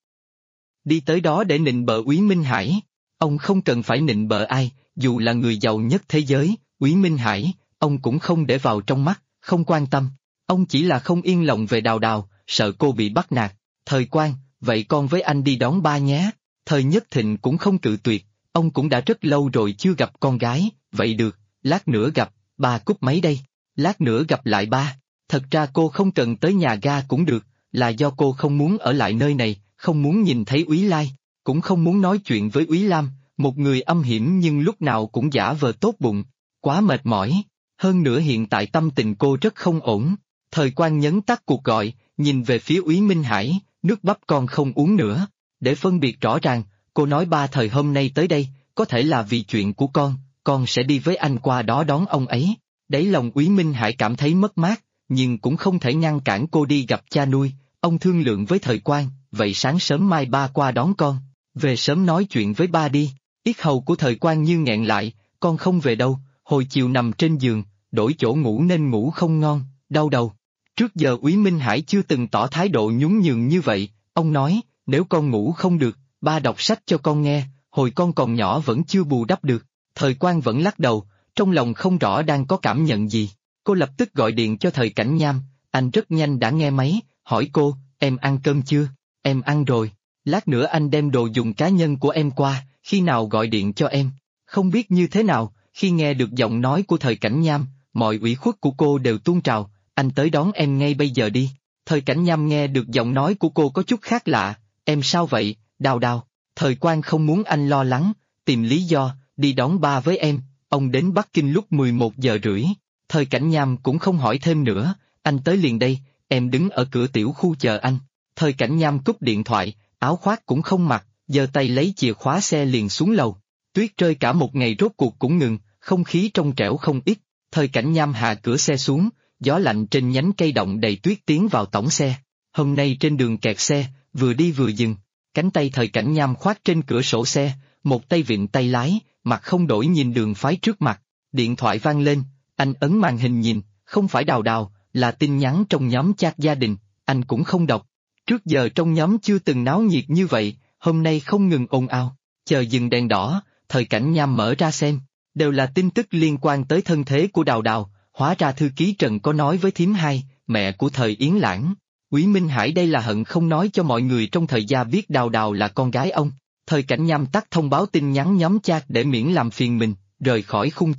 Đi tới đó để nịnh bợ Úy Minh Hải. Ông không cần phải nịnh bợ ai, dù là người giàu nhất thế giới, Úy Minh Hải, ông cũng không để vào trong mắt, không quan tâm. Ông chỉ là không yên lòng về Đào Đào, sợ cô bị bắt nạt. Thời Quang, vậy con với anh đi đón ba nhé. Thời Nhất Thịnh cũng không cự tuyệt, ông cũng đã rất lâu rồi chưa gặp con gái, vậy được, lát nữa gặp, ba cúp máy đây. Lát nữa gặp lại ba. Thật ra cô không cần tới nhà ga cũng được, là do cô không muốn ở lại nơi này, không muốn nhìn thấy Úy Lai, cũng không muốn nói chuyện với Úy Lam, một người âm hiểm nhưng lúc nào cũng giả vờ tốt bụng, quá mệt mỏi. Hơn nữa hiện tại tâm tình cô rất không ổn. Thời Quang nhấn tắt cuộc gọi, nhìn về phía Úy Minh Hải, nước bắp con không uống nữa. Để phân biệt rõ ràng, cô nói ba Thời hôm nay tới đây, có thể là vì chuyện của con sẽ đi với anh qua đó đón ông ấy. Đáy lòng Úy Minh Hải cảm thấy mất mát, nhưng cũng không thể ngăn cản cô đi gặp cha nuôi. Ông thương lượng với Thời Quang, vậy sáng sớm mai ba qua đón con, về sớm nói chuyện với ba đi. Yết hầu của Thời Quang như nghẹn lại, con không về đâu, hồi chiều nằm trên giường, đổi chỗ ngủ nên ngủ không ngon, đau đầu. Trước giờ Úy Minh Hải chưa từng tỏ thái độ nhún nhường như vậy, ông nói, nếu con ngủ không được, ba đọc sách cho con nghe, hồi con còn nhỏ vẫn chưa bù đắp được. Thời Quang vẫn lắc đầu, trong lòng không rõ đang có cảm nhận gì. Cô lập tức gọi điện cho Thời Cảnh Nham, anh rất nhanh đã nghe máy, hỏi cô, em ăn cơm chưa? Em ăn rồi, lát nữa anh đem đồ dùng cá nhân của em qua, khi nào gọi điện cho em. Không biết như thế nào, khi nghe được giọng nói của Thời Cảnh Nham, mọi ủy khuất của cô đều tuôn trào, anh tới đón em ngay bây giờ đi. Thời Cảnh Nham nghe được giọng nói của cô có chút khác lạ, em sao vậy, Đào Đào? Thời Quang không muốn anh lo lắng, tìm lý do, đi đón ba với em, ông đến Bắc Kinh lúc 11 giờ rưỡi. Thời Cảnh Nham cũng không hỏi thêm nữa, anh tới liền đây, em đứng ở cửa tiểu khu chờ anh. Thời Cảnh Nham cúp điện thoại, áo khoác cũng không mặc, giơ tay lấy chìa khóa xe liền xuống lầu. Tuyết rơi cả một ngày rốt cuộc cũng ngừng, không khí trong trẻo không ít. Thời Cảnh Nham hạ cửa xe xuống, gió lạnh trên nhánh cây động đầy tuyết tiến vào tổng xe. Hôm nay trên đường kẹt xe, vừa đi vừa dừng. Cánh tay Thời Cảnh Nham khoác trên cửa sổ xe, một tay vịn tay lái, mặt không đổi nhìn đường phái trước mặt. Điện thoại vang lên, anh ấn màn hình nhìn, không phải Đào Đào, là tin nhắn trong nhóm chat gia đình, anh cũng không đọc. Trước giờ trong nhóm chưa từng náo nhiệt như vậy, hôm nay không ngừng ồn ào. Chờ dừng đèn đỏ, Thời Cảnh Nham mở ra xem, đều là tin tức liên quan tới thân thế của Đào Đào. Hóa ra thư ký Trần có nói với thím hai, mẹ của Thời Yến Lãng. Úy Minh Hải đây là hận không nói cho mọi người trong Thời gia biết Đào Đào là con gái ông. Thời Cảnh Nham tắt thông báo tin nhắn nhóm chat để miễn làm phiền mình, rời khỏi khung chat.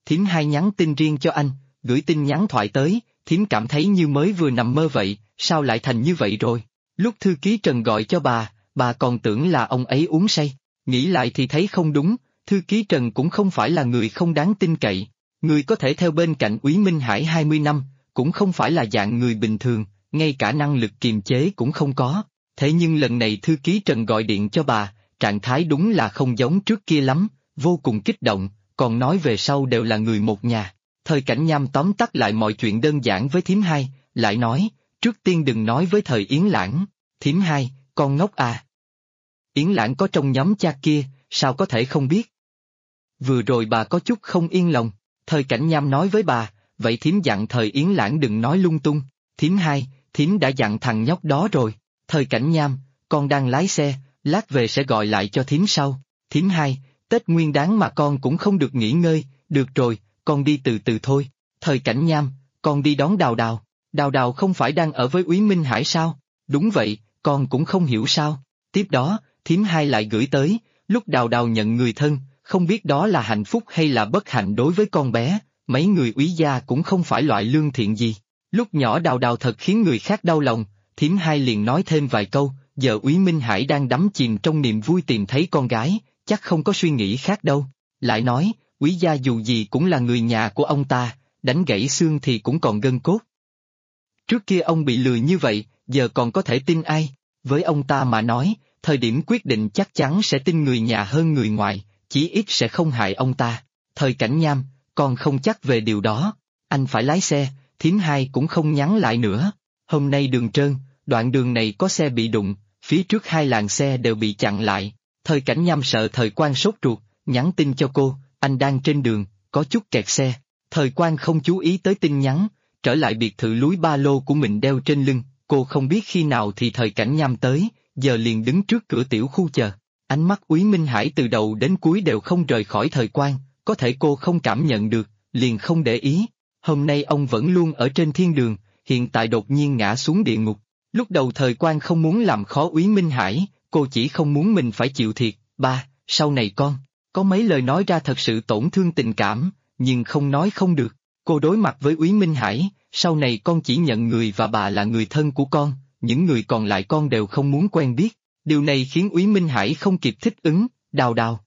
Thím hai nhắn tin riêng cho anh, gửi tin nhắn thoại tới, thím cảm thấy như mới vừa nằm mơ vậy, sao lại thành như vậy rồi? Lúc thư ký Trần gọi cho bà còn tưởng là ông ấy uống say. Nghĩ lại thì thấy không đúng, thư ký Trần cũng không phải là người không đáng tin cậy. Người có thể theo bên cạnh Úy Minh Hải 20 năm, cũng không phải là dạng người bình thường, ngay cả năng lực kiềm chế cũng không có. Thế nhưng lần này thư ký Trần gọi điện cho bà, trạng thái đúng là không giống trước kia lắm, vô cùng kích động, còn nói về sau đều là người một nhà. Thời Cảnh Nham tóm tắt lại mọi chuyện đơn giản với thím hai, lại nói, trước tiên đừng nói với Thời Yến Lãng. Thím hai, con ngốc à. Yến Lãng có trong nhóm chat kia, sao có thể không biết? Vừa rồi bà có chút không yên lòng, Thời Cảnh Nham nói với bà, vậy thím dặn Thời Yến Lãng đừng nói lung tung. Thím hai, thím đã dặn thằng nhóc đó rồi. Thời Cảnh Nham, con đang lái xe, lát về sẽ gọi lại cho thím sau. Thím hai, Tết Nguyên Đán mà con cũng không được nghỉ ngơi, được rồi, con đi từ từ thôi. Thời Cảnh Nham, con đi đón Đào Đào. Đào Đào không phải đang ở với Úy Minh Hải sao? Đúng vậy, con cũng không hiểu sao. Tiếp đó, thím hai lại gửi tới, lúc Đào Đào nhận người thân, không biết đó là hạnh phúc hay là bất hạnh đối với con bé, mấy người Úy gia cũng không phải loại lương thiện gì. Lúc nhỏ Đào Đào thật khiến người khác đau lòng, thím hai liền nói thêm vài câu, giờ Úy Minh Hải đang đắm chìm trong niềm vui tìm thấy con gái, chắc không có suy nghĩ khác đâu. Lại nói, Úy gia dù gì cũng là người nhà của ông ta, đánh gãy xương thì cũng còn gân cốt. Trước kia ông bị lừa như vậy, giờ còn có thể tin ai? Với ông ta mà nói, thời điểm quyết định chắc chắn sẽ tin người nhà hơn người ngoài, chí ít sẽ không hại ông ta. Thời Cảnh Nham, con không chắc về điều đó, anh phải lái xe, thím hai cũng không nhắn lại nữa. Hôm nay đường trơn, đoạn đường này có xe bị đụng, phía trước hai làn xe đều bị chặn lại. Thời Cảnh Nham sợ Thời Quang sốt ruột, nhắn tin cho cô, anh đang trên đường, có chút kẹt xe. Thời Quang không chú ý tới tin nhắn, trở lại biệt thự lúi ba lô của mình đeo trên lưng, cô không biết khi nào thì Thời Cảnh Nham tới, giờ liền đứng trước cửa tiểu khu chờ. Ánh mắt Úy Minh Hải từ đầu đến cuối đều không rời khỏi Thời Quang, có thể cô không cảm nhận được, liền không để ý. Hôm nay ông vẫn luôn ở trên thiên đường, hiện tại đột nhiên ngã xuống địa ngục. Lúc đầu Thời Quang không muốn làm khó Úy Minh Hải, cô chỉ không muốn mình phải chịu thiệt. Ba, sau này con, có mấy lời nói ra thật sự tổn thương tình cảm, nhưng không nói không được. Cô đối mặt với Úy Minh Hải, sau này con chỉ nhận người và bà là người thân của con, những người còn lại con đều không muốn quen biết. Điều này khiến Úy Minh Hải không kịp thích ứng, Đào Đào.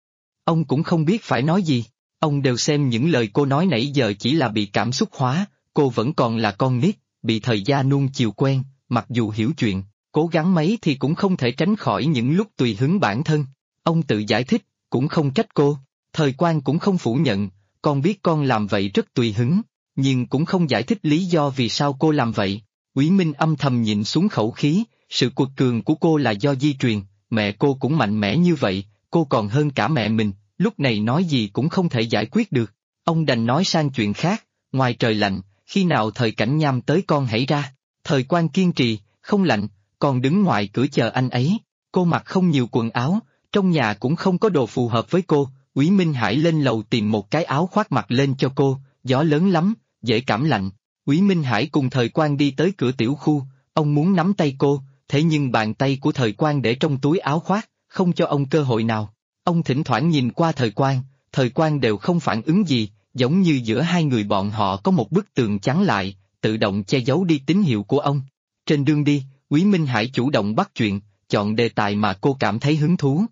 Ông cũng không biết phải nói gì, ông đều xem những lời cô nói nãy giờ chỉ là bị cảm xúc hóa, cô vẫn còn là con nít, bị thời gia nuông chiều quen, mặc dù hiểu chuyện, cố gắng mấy thì cũng không thể tránh khỏi những lúc tùy hứng bản thân. Ông tự giải thích, cũng không trách cô, Thời Quang cũng không phủ nhận, con biết con làm vậy rất tùy hứng, nhưng cũng không giải thích lý do vì sao cô làm vậy. Úy Minh âm thầm nhịn xuống khẩu khí, sự quật cường của cô là do di truyền, mẹ cô cũng mạnh mẽ như vậy, cô còn hơn cả mẹ mình, lúc này nói gì cũng không thể giải quyết được. Ông đành nói sang chuyện khác, ngoài trời lạnh, khi nào Thời Cảnh Nham tới con hãy ra. Thời Quang kiên trì, không lạnh, còn đứng ngoài cửa chờ anh ấy. Cô mặc không nhiều quần áo, trong nhà cũng không có đồ phù hợp với cô. Úy Minh Hải lên lầu tìm một cái áo khoác mặc lên cho cô, gió lớn lắm, dễ cảm lạnh. Úy Minh Hải cùng Thời Quang đi tới cửa tiểu khu, ông muốn nắm tay cô, thế nhưng bàn tay của Thời Quang để trong túi áo khoác, không cho ông cơ hội nào. Ông thỉnh thoảng nhìn qua Thời Quang đều không phản ứng gì, giống như giữa hai người bọn họ có một bức tường chắn lại, tự động che giấu đi tín hiệu của ông. Trên đường đi, Úy Minh Hải chủ động bắt chuyện, chọn đề tài mà cô cảm thấy hứng thú.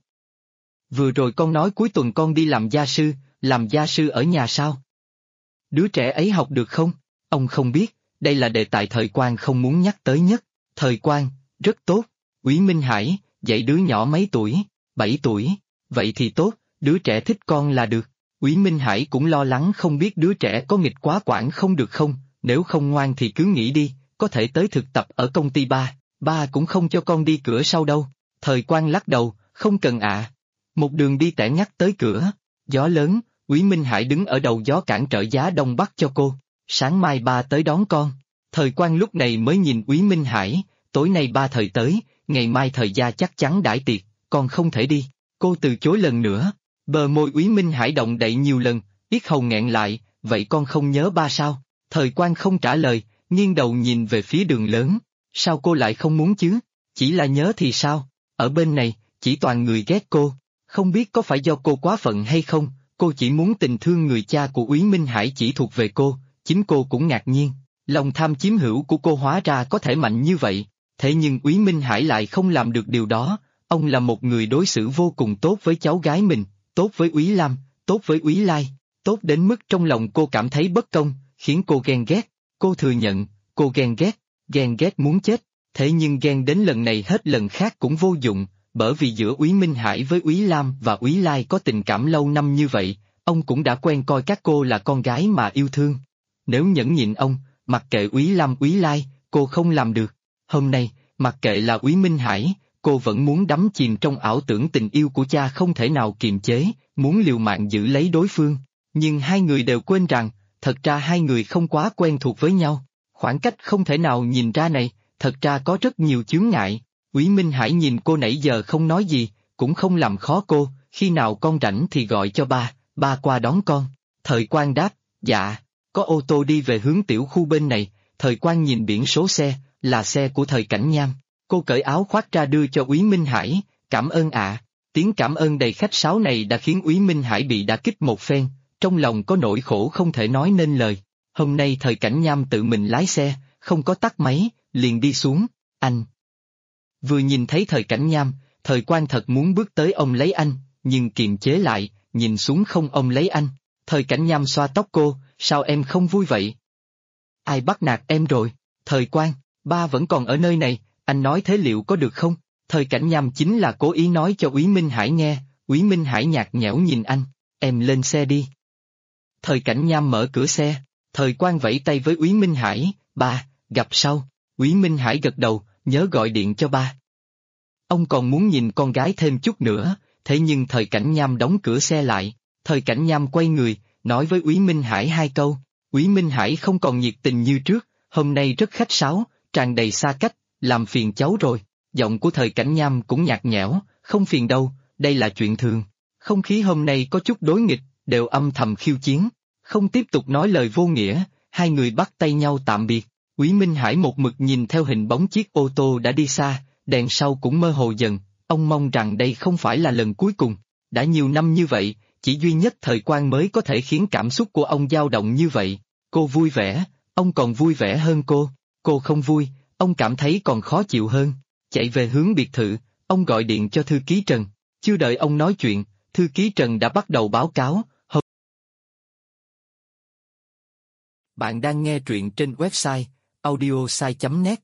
Vừa rồi con nói cuối tuần con đi làm gia sư ở nhà sao? Đứa trẻ ấy học được không? Ông không biết, đây là đề tài Thời Quang không muốn nhắc tới nhất. Thời Quang, rất tốt. Úy Minh Hải, dạy đứa nhỏ mấy tuổi? 7 tuổi. Vậy thì tốt, đứa trẻ thích con là được. Úy Minh Hải cũng lo lắng không biết đứa trẻ có nghịch quá quản không được không, nếu không ngoan thì cứ nghỉ đi, có thể tới thực tập ở công ty ba cũng không cho con đi cửa sau đâu. Thời Quang lắc đầu, không cần ạ. Một đường đi tẻ ngắt tới cửa, gió lớn, Úy Minh Hải đứng ở đầu gió cản trở giá đông bắc cho cô. Sáng mai ba tới đón con. Thời Quang lúc này mới nhìn Úy Minh Hải, tối nay ba Thời tới, ngày mai Thời gia chắc chắn đãi tiệc, con không thể đi. Cô từ chối lần nữa, bờ môi Úy Minh Hải động đậy nhiều lần, yết hầu nghẹn lại, vậy con không nhớ ba sao? Thời Quang không trả lời, nghiêng đầu nhìn về phía đường lớn, sao cô lại không muốn chứ? Chỉ là nhớ thì sao? Ở bên này, chỉ toàn người ghét cô, không biết có phải do cô quá phận hay không, Cô chỉ muốn tình thương người cha của Úy Minh Hải chỉ thuộc về cô, chính cô cũng ngạc nhiên. Lòng tham chiếm hữu của cô hóa ra có thể mạnh như vậy, thế nhưng Úy Minh Hải lại không làm được điều đó. Ông là một người đối xử vô cùng tốt với cháu gái mình, tốt với Úy Lam, tốt với Úy Lai, tốt đến mức trong lòng cô cảm thấy bất công, khiến cô ghen ghét. Cô thừa nhận, cô ghen ghét muốn chết, thế nhưng ghen đến lần này hết lần khác cũng vô dụng, bởi vì giữa Úy Minh Hải với Úy Lam và Úy Lai có tình cảm lâu năm như vậy, ông cũng đã quen coi các cô là con gái mà yêu thương. Nếu nhẫn nhịn ông, mặc kệ Úy Lam Úy Lai, cô không làm được. Hôm nay, mặc kệ là Úy Minh Hải, cô vẫn muốn đắm chìm trong ảo tưởng tình yêu của cha không thể nào kiềm chế, muốn liều mạng giữ lấy đối phương. Nhưng hai người đều quên rằng, thật ra hai người không quá quen thuộc với nhau. Khoảng cách không thể nào nhìn ra này, thật ra có rất nhiều chướng ngại. Úy Minh Hải nhìn cô nãy giờ không nói gì, cũng không làm khó cô, khi nào con rảnh thì gọi cho ba qua đón con. Thời Quang đáp, dạ, có ô tô đi về hướng tiểu khu bên này. Thời Quang nhìn biển số xe, là xe của Thời Cảnh Nham. Cô cởi áo khoác ra đưa cho Úy Minh Hải, cảm ơn ạ. Tiếng cảm ơn đầy khách sáo này đã khiến Úy Minh Hải bị đả kích một phen, trong lòng có nỗi khổ không thể nói nên lời. Hôm nay Thời Cảnh Nham tự mình lái xe, không có tắt máy, liền đi xuống, anh. Vừa nhìn thấy Thời Cảnh Nham, Thời Quang thật muốn bước tới ôm lấy anh, nhưng kiềm chế lại, nhìn xuống không ôm lấy anh. Thời Cảnh Nham xoa tóc cô, sao em không vui vậy? Ai bắt nạt em rồi? Thời Quang, ba vẫn còn ở nơi này, anh nói thế liệu có được không? Thời Cảnh Nham chính là cố ý nói cho Úy Minh Hải nghe. Úy Minh Hải nhạt nhẽo nhìn anh, em lên xe đi. Thời Cảnh Nham mở cửa xe, Thời Quang vẫy tay với Úy Minh Hải, ba, gặp sau. Úy Minh Hải gật đầu, nhớ gọi điện cho ba. Ông còn muốn nhìn con gái thêm chút nữa, thế nhưng Thời Cảnh Nham đóng cửa xe lại. Thời Cảnh Nham quay người, nói với Úy Minh Hải hai câu. Úy Minh Hải không còn nhiệt tình như trước, hôm nay rất khách sáo, tràn đầy xa cách, làm phiền cháu rồi. Giọng của Thời Cảnh Nham cũng nhạt nhẽo, không phiền đâu, đây là chuyện thường. Không khí hôm nay có chút đối nghịch, đều âm thầm khiêu chiến. Không tiếp tục nói lời vô nghĩa, hai người bắt tay nhau tạm biệt. Úy Minh Hải một mực nhìn theo hình bóng chiếc ô tô đã đi xa, đèn sau cũng mơ hồ dần, ông mong rằng đây không phải là lần cuối cùng. Đã nhiều năm như vậy, chỉ duy nhất Thời Quang mới có thể khiến cảm xúc của ông dao động như vậy. Cô vui vẻ, ông còn vui vẻ hơn cô không vui, ông cảm thấy còn khó chịu hơn. Chạy về hướng biệt thự, ông gọi điện cho thư ký Trần. Chưa đợi ông nói chuyện, thư ký Trần đã bắt đầu báo cáo. Bạn đang nghe truyện trên website audiosai.net.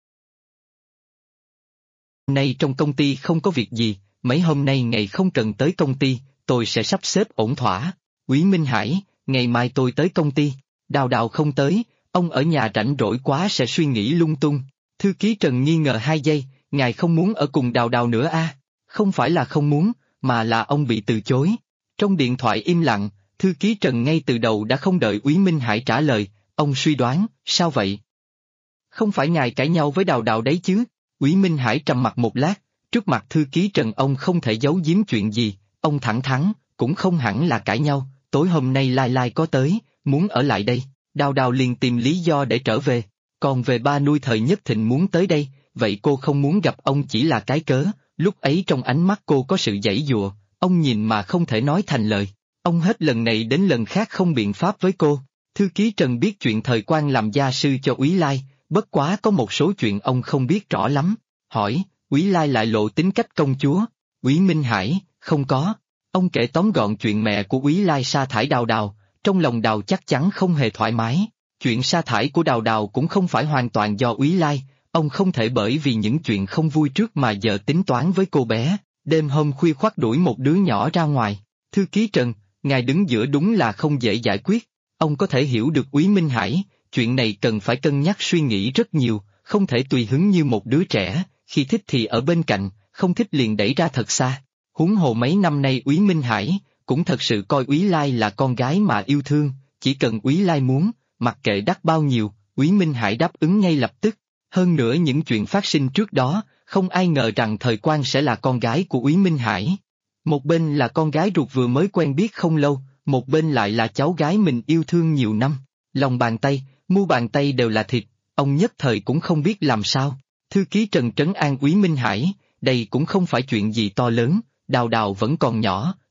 Nay trong công ty không có việc gì, mấy hôm nay ngày không cần tới công ty, tôi sẽ sắp xếp ổn thỏa. Úy Minh Hải, ngày mai tôi tới công ty. Đào Đào không tới, ông ở nhà rảnh rỗi quá sẽ suy nghĩ lung tung. Thư ký Trần nghi ngờ 2 giây, ngài không muốn ở cùng Đào Đào nữa à? Không phải là không muốn, mà là ông bị từ chối. Trong điện thoại im lặng, thư ký Trần ngay từ đầu đã không đợi Úy Minh Hải trả lời, ông suy đoán, sao vậy? Không phải ngài cãi nhau với Đào Đào đấy chứ? Úy Minh Hải trầm mặc một lát, trước mặt thư ký Trần ông không thể giấu giếm chuyện gì, ông thẳng thắn, cũng không hẳn là cãi nhau, tối hôm nay Lai Lai có tới, muốn ở lại đây, Đào Đào liền tìm lý do để trở về, còn về ba nuôi Thời Nhất Thịnh muốn tới đây, vậy cô không muốn gặp ông chỉ là cái cớ, lúc ấy trong ánh mắt cô có sự giãy giụa, ông nhìn mà không thể nói thành lời, ông hết lần này đến lần khác không biện pháp với cô. Thư ký Trần biết chuyện Thời Quang làm gia sư cho Úy Lai, bất quá có một số chuyện ông không biết rõ lắm, hỏi, Úy Lai lại lộ tính cách công chúa, Úy Minh Hải, không có, ông kể tóm gọn chuyện mẹ của Úy Lai sa thải Đào Đào, trong lòng Đào chắc chắn không hề thoải mái, chuyện sa thải của Đào Đào cũng không phải hoàn toàn do Úy Lai, ông không thể bởi vì những chuyện không vui trước mà giờ tính toán với cô bé, đêm hôm khuya khoắt đuổi một đứa nhỏ ra ngoài, thư ký Trần, ngài đứng giữa đúng là không dễ giải quyết. Ông có thể hiểu được Úy Minh Hải, chuyện này cần phải cân nhắc suy nghĩ rất nhiều, không thể tùy hứng như một đứa trẻ, khi thích thì ở bên cạnh, không thích liền đẩy ra thật xa. Huống hồ mấy năm nay Úy Minh Hải, cũng thật sự coi Úy Lai là con gái mà yêu thương, chỉ cần Úy Lai muốn, mặc kệ đắt bao nhiêu, Úy Minh Hải đáp ứng ngay lập tức. Hơn nữa những chuyện phát sinh trước đó, không ai ngờ rằng Thời Quang sẽ là con gái của Úy Minh Hải. Một bên là con gái ruột vừa mới quen biết không lâu, một bên lại là cháu gái mình yêu thương nhiều năm, lòng bàn tay, mu bàn tay đều là thịt, ông nhất thời cũng không biết làm sao. Thư ký Trần trấn an Úy Minh Hải, đây cũng không phải chuyện gì to lớn, Đào Đào vẫn còn nhỏ,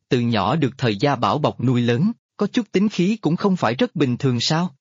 từ nhỏ được thời gia bảo bọc nuôi lớn, có chút tính khí cũng không phải rất bình thường sao?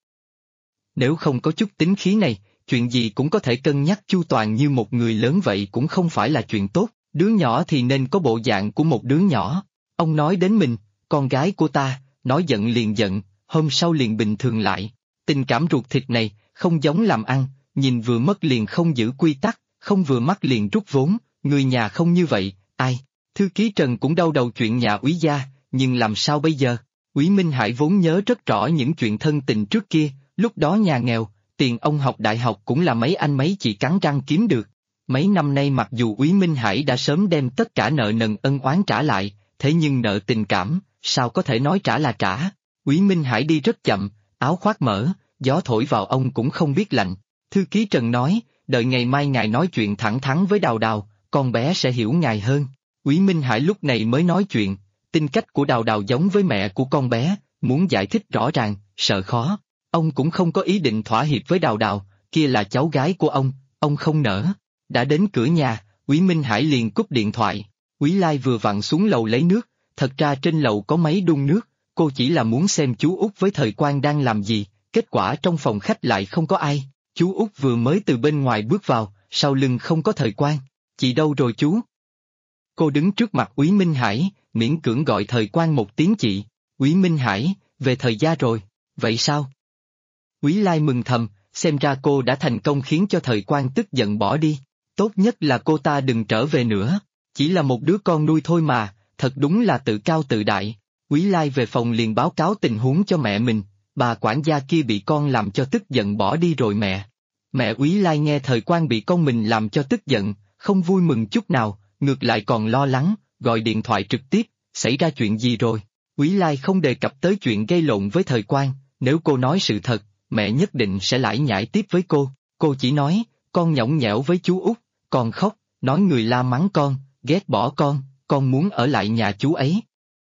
Nếu không có chút tính khí này, chuyện gì cũng có thể cân nhắc chu toàn như một người lớn vậy cũng không phải là chuyện tốt, đứa nhỏ thì nên có bộ dạng của một đứa nhỏ. Ông nói đến mình, con gái của ta, nói giận liền giận, hôm sau liền bình thường lại. Tình cảm ruột thịt này, không giống làm ăn, nhìn vừa mất liền không giữ quy tắc, không vừa mắt liền rút vốn, người nhà không như vậy, ai? Thư ký Trần cũng đau đầu chuyện nhà Úy gia, nhưng làm sao bây giờ? Úy Minh Hải vốn nhớ rất rõ những chuyện thân tình trước kia, lúc đó nhà nghèo, tiền ông học đại học cũng là mấy anh mấy chị cắn răng kiếm được. Mấy năm nay mặc dù Úy Minh Hải đã sớm đem tất cả nợ nần ân oán trả lại, thế nhưng nợ tình cảm, sao có thể nói trả là trả? Úy Minh Hải đi rất chậm, áo khoác mở, gió thổi vào ông cũng không biết lạnh. Thư ký Trần nói, đợi ngày mai ngài nói chuyện thẳng thắn với Đào Đào, con bé sẽ hiểu ngài hơn. Úy Minh Hải lúc này mới nói chuyện, tính cách của Đào Đào giống với mẹ của con bé, muốn giải thích rõ ràng, sợ khó. Ông cũng không có ý định thỏa hiệp với Đào Đào, kia là cháu gái của ông không nỡ. Đã đến cửa nhà, Úy Minh Hải liền cúp điện thoại. Úy Lai vừa vặn xuống lầu lấy nước, thật ra trên lầu có máy đun nước, cô chỉ là muốn xem chú Út với Thời Quang đang làm gì, kết quả trong phòng khách lại không có ai. Chú Út vừa mới từ bên ngoài bước vào, sau lưng không có Thời Quang. Chị đâu rồi chú? Cô đứng trước mặt Úy Minh Hải, miễn cưỡng gọi Thời Quang một tiếng chị. Úy Minh Hải, về Thời gia rồi, vậy sao? Úy Lai mừng thầm, xem ra cô đã thành công khiến cho Thời Quang tức giận bỏ đi. Tốt nhất là cô ta đừng trở về nữa, chỉ là một đứa con nuôi thôi mà, thật đúng là tự cao tự đại. Úy Lai về phòng liền báo cáo tình huống cho mẹ mình, bà quản gia kia bị con làm cho tức giận bỏ đi rồi mẹ. Mẹ Úy Lai nghe Thời Quang bị con mình làm cho tức giận, không vui mừng chút nào, ngược lại còn lo lắng, gọi điện thoại trực tiếp, xảy ra chuyện gì rồi? Úy Lai không đề cập tới chuyện gây lộn với Thời Quang, nếu cô nói sự thật, mẹ nhất định sẽ lải nhải tiếp với cô chỉ nói, con nhõng nhẽo với chú Út, con khóc, nói người la mắng con, ghét bỏ con muốn ở lại nhà chú ấy.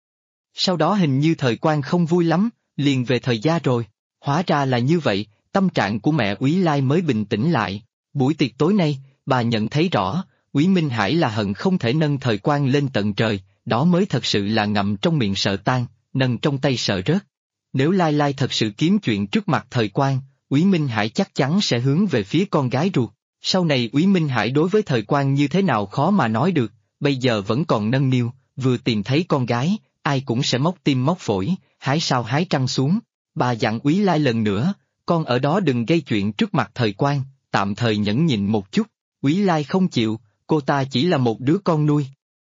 Sau đó hình như Thời Quang không vui lắm, liền về Thời gia rồi, hóa ra là như vậy, tâm trạng của mẹ Úy Lai mới bình tĩnh lại. Buổi tiệc tối nay, bà nhận thấy rõ, Úy Minh Hải là hận không thể nâng Thời Quang lên tận trời, đó mới thật sự là ngậm trong miệng sợ tan, nâng trong tay sợ rớt. Nếu Lai Lai thật sự kiếm chuyện trước mặt Thời Quang, Úy Minh Hải chắc chắn sẽ hướng về phía con gái ruột. Sau này Úy Minh Hải đối với Thời Quang như thế nào khó mà nói được, bây giờ vẫn còn nâng niu, vừa tìm thấy con gái, ai cũng sẽ móc tim móc phổi, hái sao hái trăng xuống. Bà dặn Úy Lai lần nữa, con ở đó đừng gây chuyện trước mặt Thời Quang, tạm thời nhẫn nhịn một chút. Úy Lai không chịu, cô ta chỉ là một đứa con nuôi.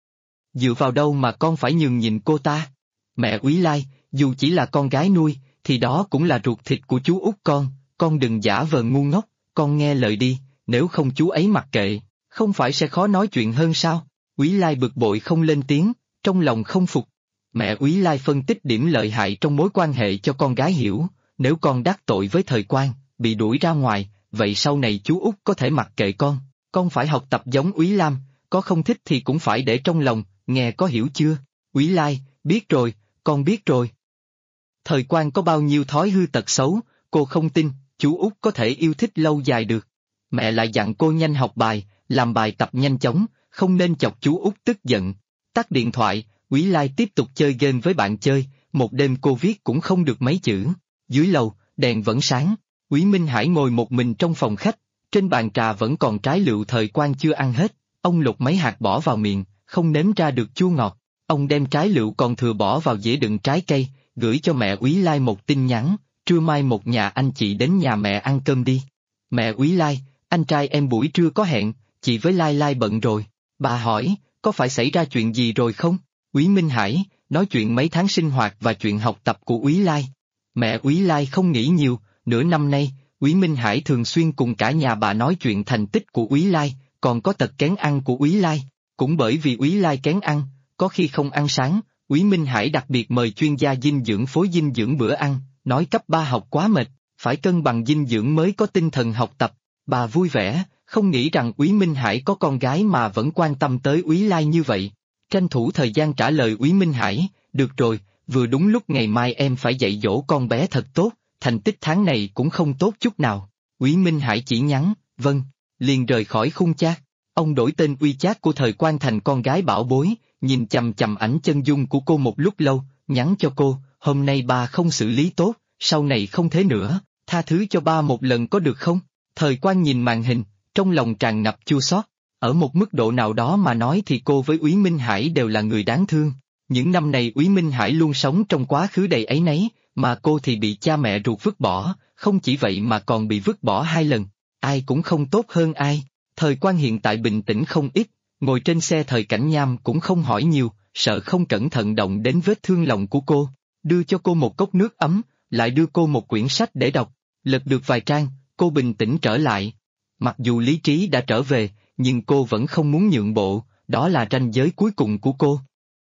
Dựa vào đâu mà con phải nhường nhịn cô ta? Mẹ Úy Lai, dù chỉ là con gái nuôi, thì đó cũng là ruột thịt của chú Út con đừng giả vờ ngu ngốc, con nghe lời đi, nếu không chú ấy mặc kệ, không phải sẽ khó nói chuyện hơn sao? Úy Lai bực bội không lên tiếng, trong lòng không phục. Mẹ Úy Lai phân tích điểm lợi hại trong mối quan hệ cho con gái hiểu, nếu con đắc tội với Thời Quang, bị đuổi ra ngoài, vậy sau này chú Út có thể mặc kệ con phải học tập giống Úy Lam, có không thích thì cũng phải để trong lòng, nghe có hiểu chưa? Úy Lai, biết rồi, con biết rồi. Thời Quang có bao nhiêu thói hư tật xấu, cô không tin, chú Út có thể yêu thích lâu dài được. Mẹ lại dặn cô nhanh học bài, làm bài tập nhanh chóng, không nên chọc chú Út tức giận. Tắt điện thoại, Úy Lai tiếp tục chơi game với bạn chơi, một đêm cô viết cũng không được mấy chữ. Dưới lầu, đèn vẫn sáng, Úy Minh Hải ngồi một mình trong phòng khách, trên bàn trà vẫn còn trái lựu Thời Quang chưa ăn hết, ông lột mấy hạt bỏ vào miệng, không nếm ra được chua ngọt. Ông đem trái lựu còn thừa bỏ vào dĩa đựng trái cây, gửi cho mẹ Úy Lai một tin nhắn, trưa mai một nhà anh chị đến nhà mẹ ăn cơm đi. Mẹ Úy Lai, anh trai em buổi trưa có hẹn, chị với Lai Lai bận rồi. Bà hỏi, có phải xảy ra chuyện gì rồi không? Úy Minh Hải, nói chuyện mấy tháng sinh hoạt và chuyện học tập của Úy Lai. Mẹ Úy Lai không nghĩ nhiều, nửa năm nay, Úy Minh Hải thường xuyên cùng cả nhà bà nói chuyện thành tích của Úy Lai, còn có tật kén ăn của Úy Lai. Cũng bởi vì Úy Lai kén ăn, có khi không ăn sáng, Úy Minh Hải đặc biệt mời chuyên gia dinh dưỡng phối dinh dưỡng bữa ăn, nói cấp 3 học quá mệt, phải cân bằng dinh dưỡng mới có tinh thần học tập. Bà vui vẻ, không nghĩ rằng Úy Minh Hải có con gái mà vẫn quan tâm tới Úy Lai như vậy. Tranh thủ thời gian trả lời Úy Minh Hải, được rồi, vừa đúng lúc ngày mai em phải dạy dỗ con bé thật tốt, thành tích tháng này cũng không tốt chút nào. Úy Minh Hải chỉ nhắn, vâng, liền rời khỏi khung chat. Ông đổi tên WeChat của Thời Quang thành con gái bảo bối, nhìn chằm chằm ảnh chân dung của cô một lúc lâu, nhắn cho cô, hôm nay ba không xử lý tốt, sau này không thế nữa, tha thứ cho ba một lần có được không? Thời Quang nhìn màn hình, trong lòng tràn ngập chua xót. Ở một mức độ nào đó mà nói thì cô với Úy Minh Hải đều là người đáng thương. Những năm này Úy Minh Hải luôn sống trong quá khứ đầy áy náy, mà cô thì bị cha mẹ ruột vứt bỏ, không chỉ vậy mà còn bị vứt bỏ 2 lần. Ai cũng không tốt hơn ai. Thời Quang hiện tại bình tĩnh không ít, ngồi trên xe Thời Cảnh Nham cũng không hỏi nhiều, sợ không cẩn thận động đến vết thương lòng của cô. Đưa cho cô một cốc nước ấm, lại đưa cô một quyển sách để đọc. Lật được vài trang, cô bình tĩnh trở lại. Mặc dù lý trí đã trở về, nhưng cô vẫn không muốn nhượng bộ, đó là ranh giới cuối cùng của cô.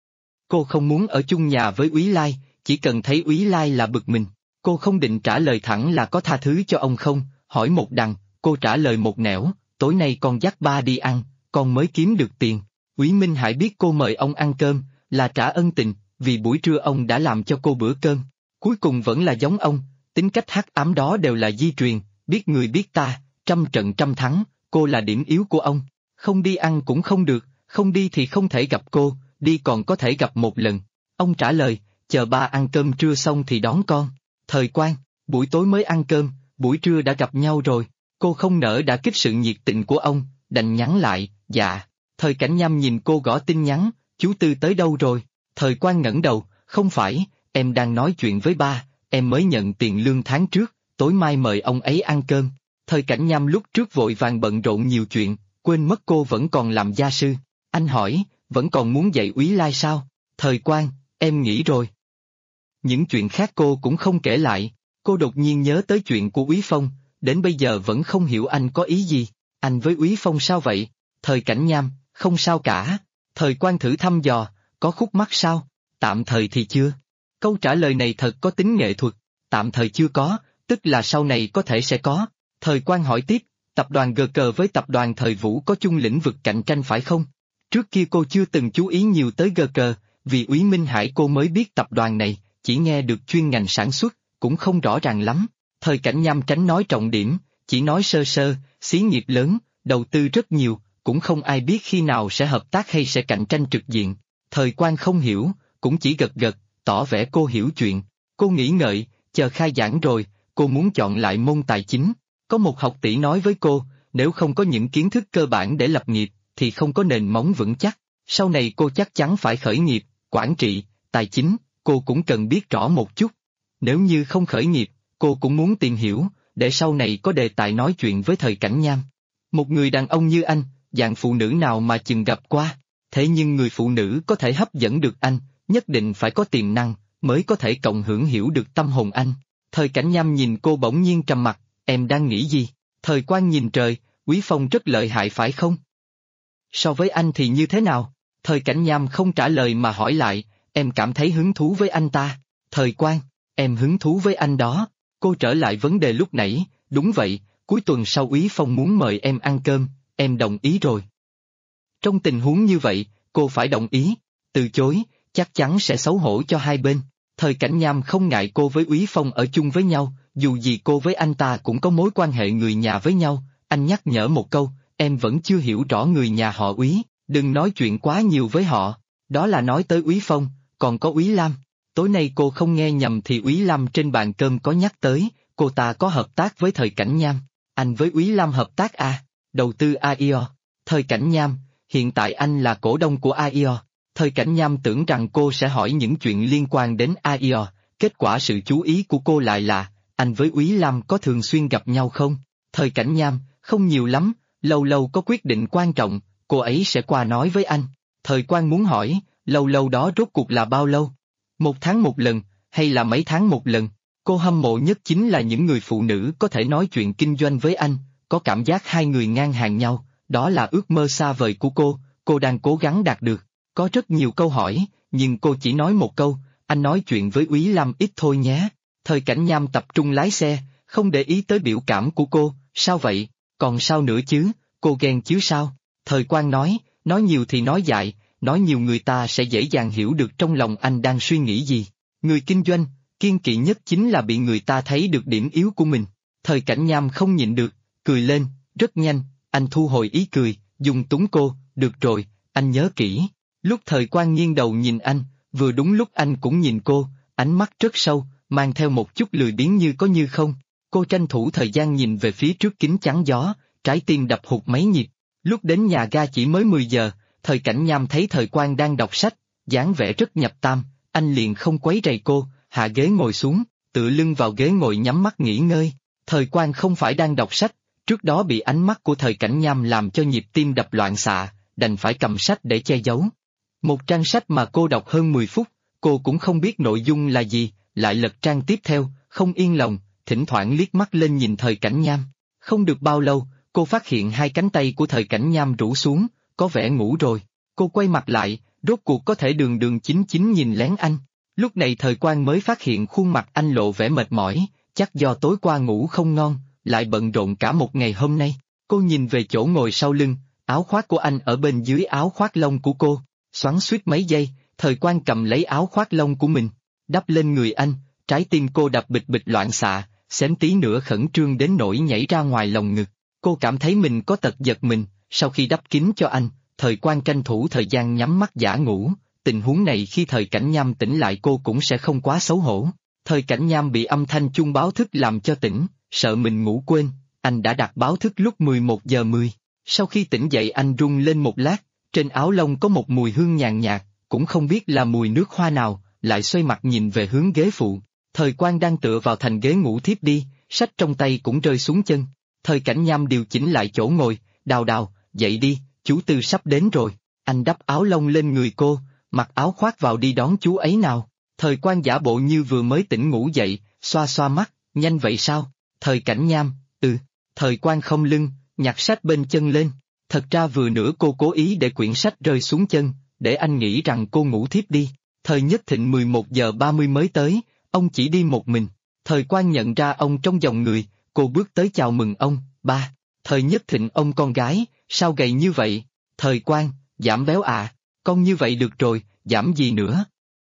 Cô không muốn ở chung nhà với Úy Lai, chỉ cần thấy Úy Lai là bực mình. Cô không định trả lời thẳng là có tha thứ cho ông không, hỏi một đằng, cô trả lời một nẻo, tối nay con dắt ba đi ăn, con mới kiếm được tiền. Úy Minh Hải biết cô mời ông ăn cơm, là trả ân tình, vì buổi trưa ông đã làm cho cô bữa cơm. Cuối cùng vẫn là giống ông, tính cách hắc ám đó đều là di truyền, biết người biết ta, trăm trận trăm thắng, cô là điểm yếu của ông. Không đi ăn cũng không được, không đi thì không thể gặp cô, đi còn có thể gặp một lần. Ông trả lời, chờ ba ăn cơm trưa xong thì đón con. Thời Quang, buổi tối mới ăn cơm, buổi trưa đã gặp nhau rồi. Cô không nỡ đã kích sự nhiệt tình của ông, đành nhắn lại, dạ. Thời Cảnh Nham nhìn cô gõ tin nhắn, chú Tư tới đâu rồi? Thời Quang ngẩng đầu, không phải, em đang nói chuyện với ba, em mới nhận tiền lương tháng trước, tối mai mời ông ấy ăn cơm. Thời Cảnh Nham lúc trước vội vàng bận rộn nhiều chuyện, quên mất cô vẫn còn làm gia sư. Anh hỏi, vẫn còn muốn dạy Úy Lai sao? Thời Quang, em nghĩ rồi. Những chuyện khác cô cũng không kể lại, cô đột nhiên nhớ tới chuyện của Úy Phong, đến bây giờ vẫn không hiểu anh có ý gì. Anh với Úy Phong sao vậy? Thời Cảnh Nham, không sao cả. Thời Quang thử thăm dò, có khúc mắc sao? Tạm thời thì chưa. Câu trả lời này thật có tính nghệ thuật, tạm thời chưa có, tức là sau này có thể sẽ có. Thời Quang hỏi tiếp, tập đoàn GK với tập đoàn Thời Vũ có chung lĩnh vực cạnh tranh phải không? Trước kia cô chưa từng chú ý nhiều tới GK, vì Úy Minh Hải cô mới biết tập đoàn này, chỉ nghe được chuyên ngành sản xuất, cũng không rõ ràng lắm. Thời Cảnh Nham tránh nói trọng điểm, chỉ nói sơ sơ, xí nghiệp lớn, đầu tư rất nhiều, cũng không ai biết khi nào sẽ hợp tác hay sẽ cạnh tranh trực diện. Thời Quang không hiểu, cũng chỉ gật gật, tỏ vẻ cô hiểu chuyện. Cô nghĩ ngợi, chờ khai giảng rồi, cô muốn chọn lại môn tài chính. Có một học tỷ nói với cô, nếu không có những kiến thức cơ bản để lập nghiệp, thì không có nền móng vững chắc. Sau này cô chắc chắn phải khởi nghiệp, quản trị, tài chính, cô cũng cần biết rõ một chút. Nếu như không khởi nghiệp, cô cũng muốn tìm hiểu, để sau này có đề tài nói chuyện với Thời Cảnh Nham. Một người đàn ông như anh, dạng phụ nữ nào mà chừng gặp qua, thế nhưng người phụ nữ có thể hấp dẫn được anh, nhất định phải có tiềm năng, mới có thể cộng hưởng hiểu được tâm hồn anh. Thời Cảnh Nham nhìn cô bỗng nhiên trầm mặt, em đang nghĩ gì? Thời Quang nhìn trời, Úy Phong rất lợi hại phải không? So với anh thì như thế nào? Thời Cảnh Nham không trả lời mà hỏi lại, em cảm thấy hứng thú với anh ta. Thời Quang, em hứng thú với anh đó. Cô trở lại vấn đề lúc nãy, đúng vậy, cuối tuần sau Úy Phong muốn mời em ăn cơm, em đồng ý rồi. Trong tình huống như vậy, cô phải đồng ý, từ chối, chắc chắn sẽ xấu hổ cho hai bên. Thời Cảnh Nham không ngại cô với Úy Phong ở chung với nhau, dù gì cô với anh ta cũng có mối quan hệ người nhà với nhau. Anh nhắc nhở một câu, em vẫn chưa hiểu rõ người nhà họ Úy, đừng nói chuyện quá nhiều với họ. Đó là nói tới Úy Phong, còn có Úy Lam. Tối nay cô không nghe nhầm thì Úy Lam trên bàn cơm có nhắc tới, cô ta có hợp tác với Thời Cảnh Nham. Anh với Úy Lam hợp tác à? Đầu tư AIO. Thời Cảnh Nham, hiện tại anh là cổ đông của AIO. Thời Cảnh Nham tưởng rằng cô sẽ hỏi những chuyện liên quan đến AIO, kết quả sự chú ý của cô lại là, anh với Úy Lam có thường xuyên gặp nhau không? Thời Cảnh Nham, không nhiều lắm, lâu lâu có quyết định quan trọng, cô ấy sẽ qua nói với anh. Thời Quang muốn hỏi, lâu lâu đó rốt cuộc là bao lâu? 1 tháng một lần, hay là mấy tháng một lần? Cô hâm mộ nhất chính là những người phụ nữ có thể nói chuyện kinh doanh với anh, có cảm giác hai người ngang hàng nhau, đó là ước mơ xa vời của cô đang cố gắng đạt được. Có rất nhiều câu hỏi, nhưng cô chỉ nói một câu, anh nói chuyện với Úy Lam ít thôi nhé. Thời Cảnh Nham tập trung lái xe, không để ý tới biểu cảm của cô, sao vậy, còn sao nữa chứ, cô ghen chứ sao? Thời Quang nói nhiều thì nói dại, nói nhiều người ta sẽ dễ dàng hiểu được trong lòng anh đang suy nghĩ gì. Người kinh doanh, kiêng kỵ nhất chính là bị người ta thấy được điểm yếu của mình. Thời Cảnh Nham không nhịn được, cười lên, rất nhanh, anh thu hồi ý cười, dùng túng cô, được rồi, anh nhớ kỹ. Lúc Thời Quang nghiêng đầu nhìn anh, vừa đúng lúc anh cũng nhìn cô, ánh mắt rất sâu, mang theo một chút lười biếng như có như không. Cô tranh thủ thời gian nhìn về phía trước kính chắn gió, trái tim đập hụt mấy nhịp. Lúc đến nhà ga chỉ mới 10 giờ, Thời Cảnh Nham thấy Thời Quang đang đọc sách, dáng vẻ rất nhập tam, anh liền không quấy rầy cô, hạ ghế ngồi xuống, tựa lưng vào ghế ngồi nhắm mắt nghỉ ngơi. Thời Quang không phải đang đọc sách, trước đó bị ánh mắt của Thời Cảnh Nham làm cho nhịp tim đập loạn xạ, đành phải cầm sách để che giấu. Một trang sách mà cô đọc hơn 10 phút, cô cũng không biết nội dung là gì, lại lật trang tiếp theo, không yên lòng, thỉnh thoảng liếc mắt lên nhìn Thời Cảnh Nham. Không được bao lâu, cô phát hiện hai cánh tay của Thời Cảnh Nham rũ xuống, có vẻ ngủ rồi. Cô quay mặt lại, rốt cuộc có thể đường đường chính chính nhìn lén anh. Lúc này Thời Quang mới phát hiện khuôn mặt anh lộ vẻ mệt mỏi, chắc do tối qua ngủ không ngon, lại bận rộn cả một ngày hôm nay. Cô nhìn về chỗ ngồi sau lưng, áo khoác của anh ở bên dưới áo khoác lông của cô, xoắn xuýt mấy giây, Thời Quang cầm lấy áo khoác lông của mình, đắp lên người anh, trái tim cô đập bịch bịch loạn xạ, xém tí nữa khẩn trương đến nỗi nhảy ra ngoài lồng ngực. Cô cảm thấy mình có tật giật mình, sau khi đắp kín cho anh, Thời Quang tranh thủ thời gian nhắm mắt giả ngủ, tình huống này khi Thời Cảnh Nham tỉnh lại cô cũng sẽ không quá xấu hổ. Thời Cảnh Nham bị âm thanh chuông báo thức làm cho tỉnh, sợ mình ngủ quên, anh đã đặt báo thức lúc 11 giờ 10. Sau khi tỉnh dậy anh rung lên một lát, trên áo lông có một mùi hương nhàn nhạt, cũng không biết là mùi nước hoa nào, lại xoay mặt nhìn về hướng ghế phụ. Thời Quang đang tựa vào thành ghế ngủ thiếp đi, sách trong tay cũng rơi xuống chân. Thời Cảnh Nham điều chỉnh lại chỗ ngồi, Đào Đào, dậy đi, chú Tư sắp đến rồi. Anh đắp áo lông lên người cô, mặc áo khoác vào đi đón chú ấy nào. Thời Quang giả bộ như vừa mới tỉnh ngủ dậy, xoa xoa mắt, nhanh vậy sao? Thời Cảnh Nham, Thời Quang không lưng, nhặt sách bên chân lên. Thật ra vừa nửa cô cố ý để quyển sách rơi xuống chân, để anh nghĩ rằng cô ngủ thiếp đi. Thời Nhất Thịnh 11 giờ 30 mới tới, ông chỉ đi một mình. Thời Quang nhận ra ông trong dòng người, cô bước tới chào mừng ông, ba. Thời Nhất Thịnh ông con gái, sao gầy như vậy? Thời Quang, giảm béo à, con như vậy được rồi, giảm gì nữa?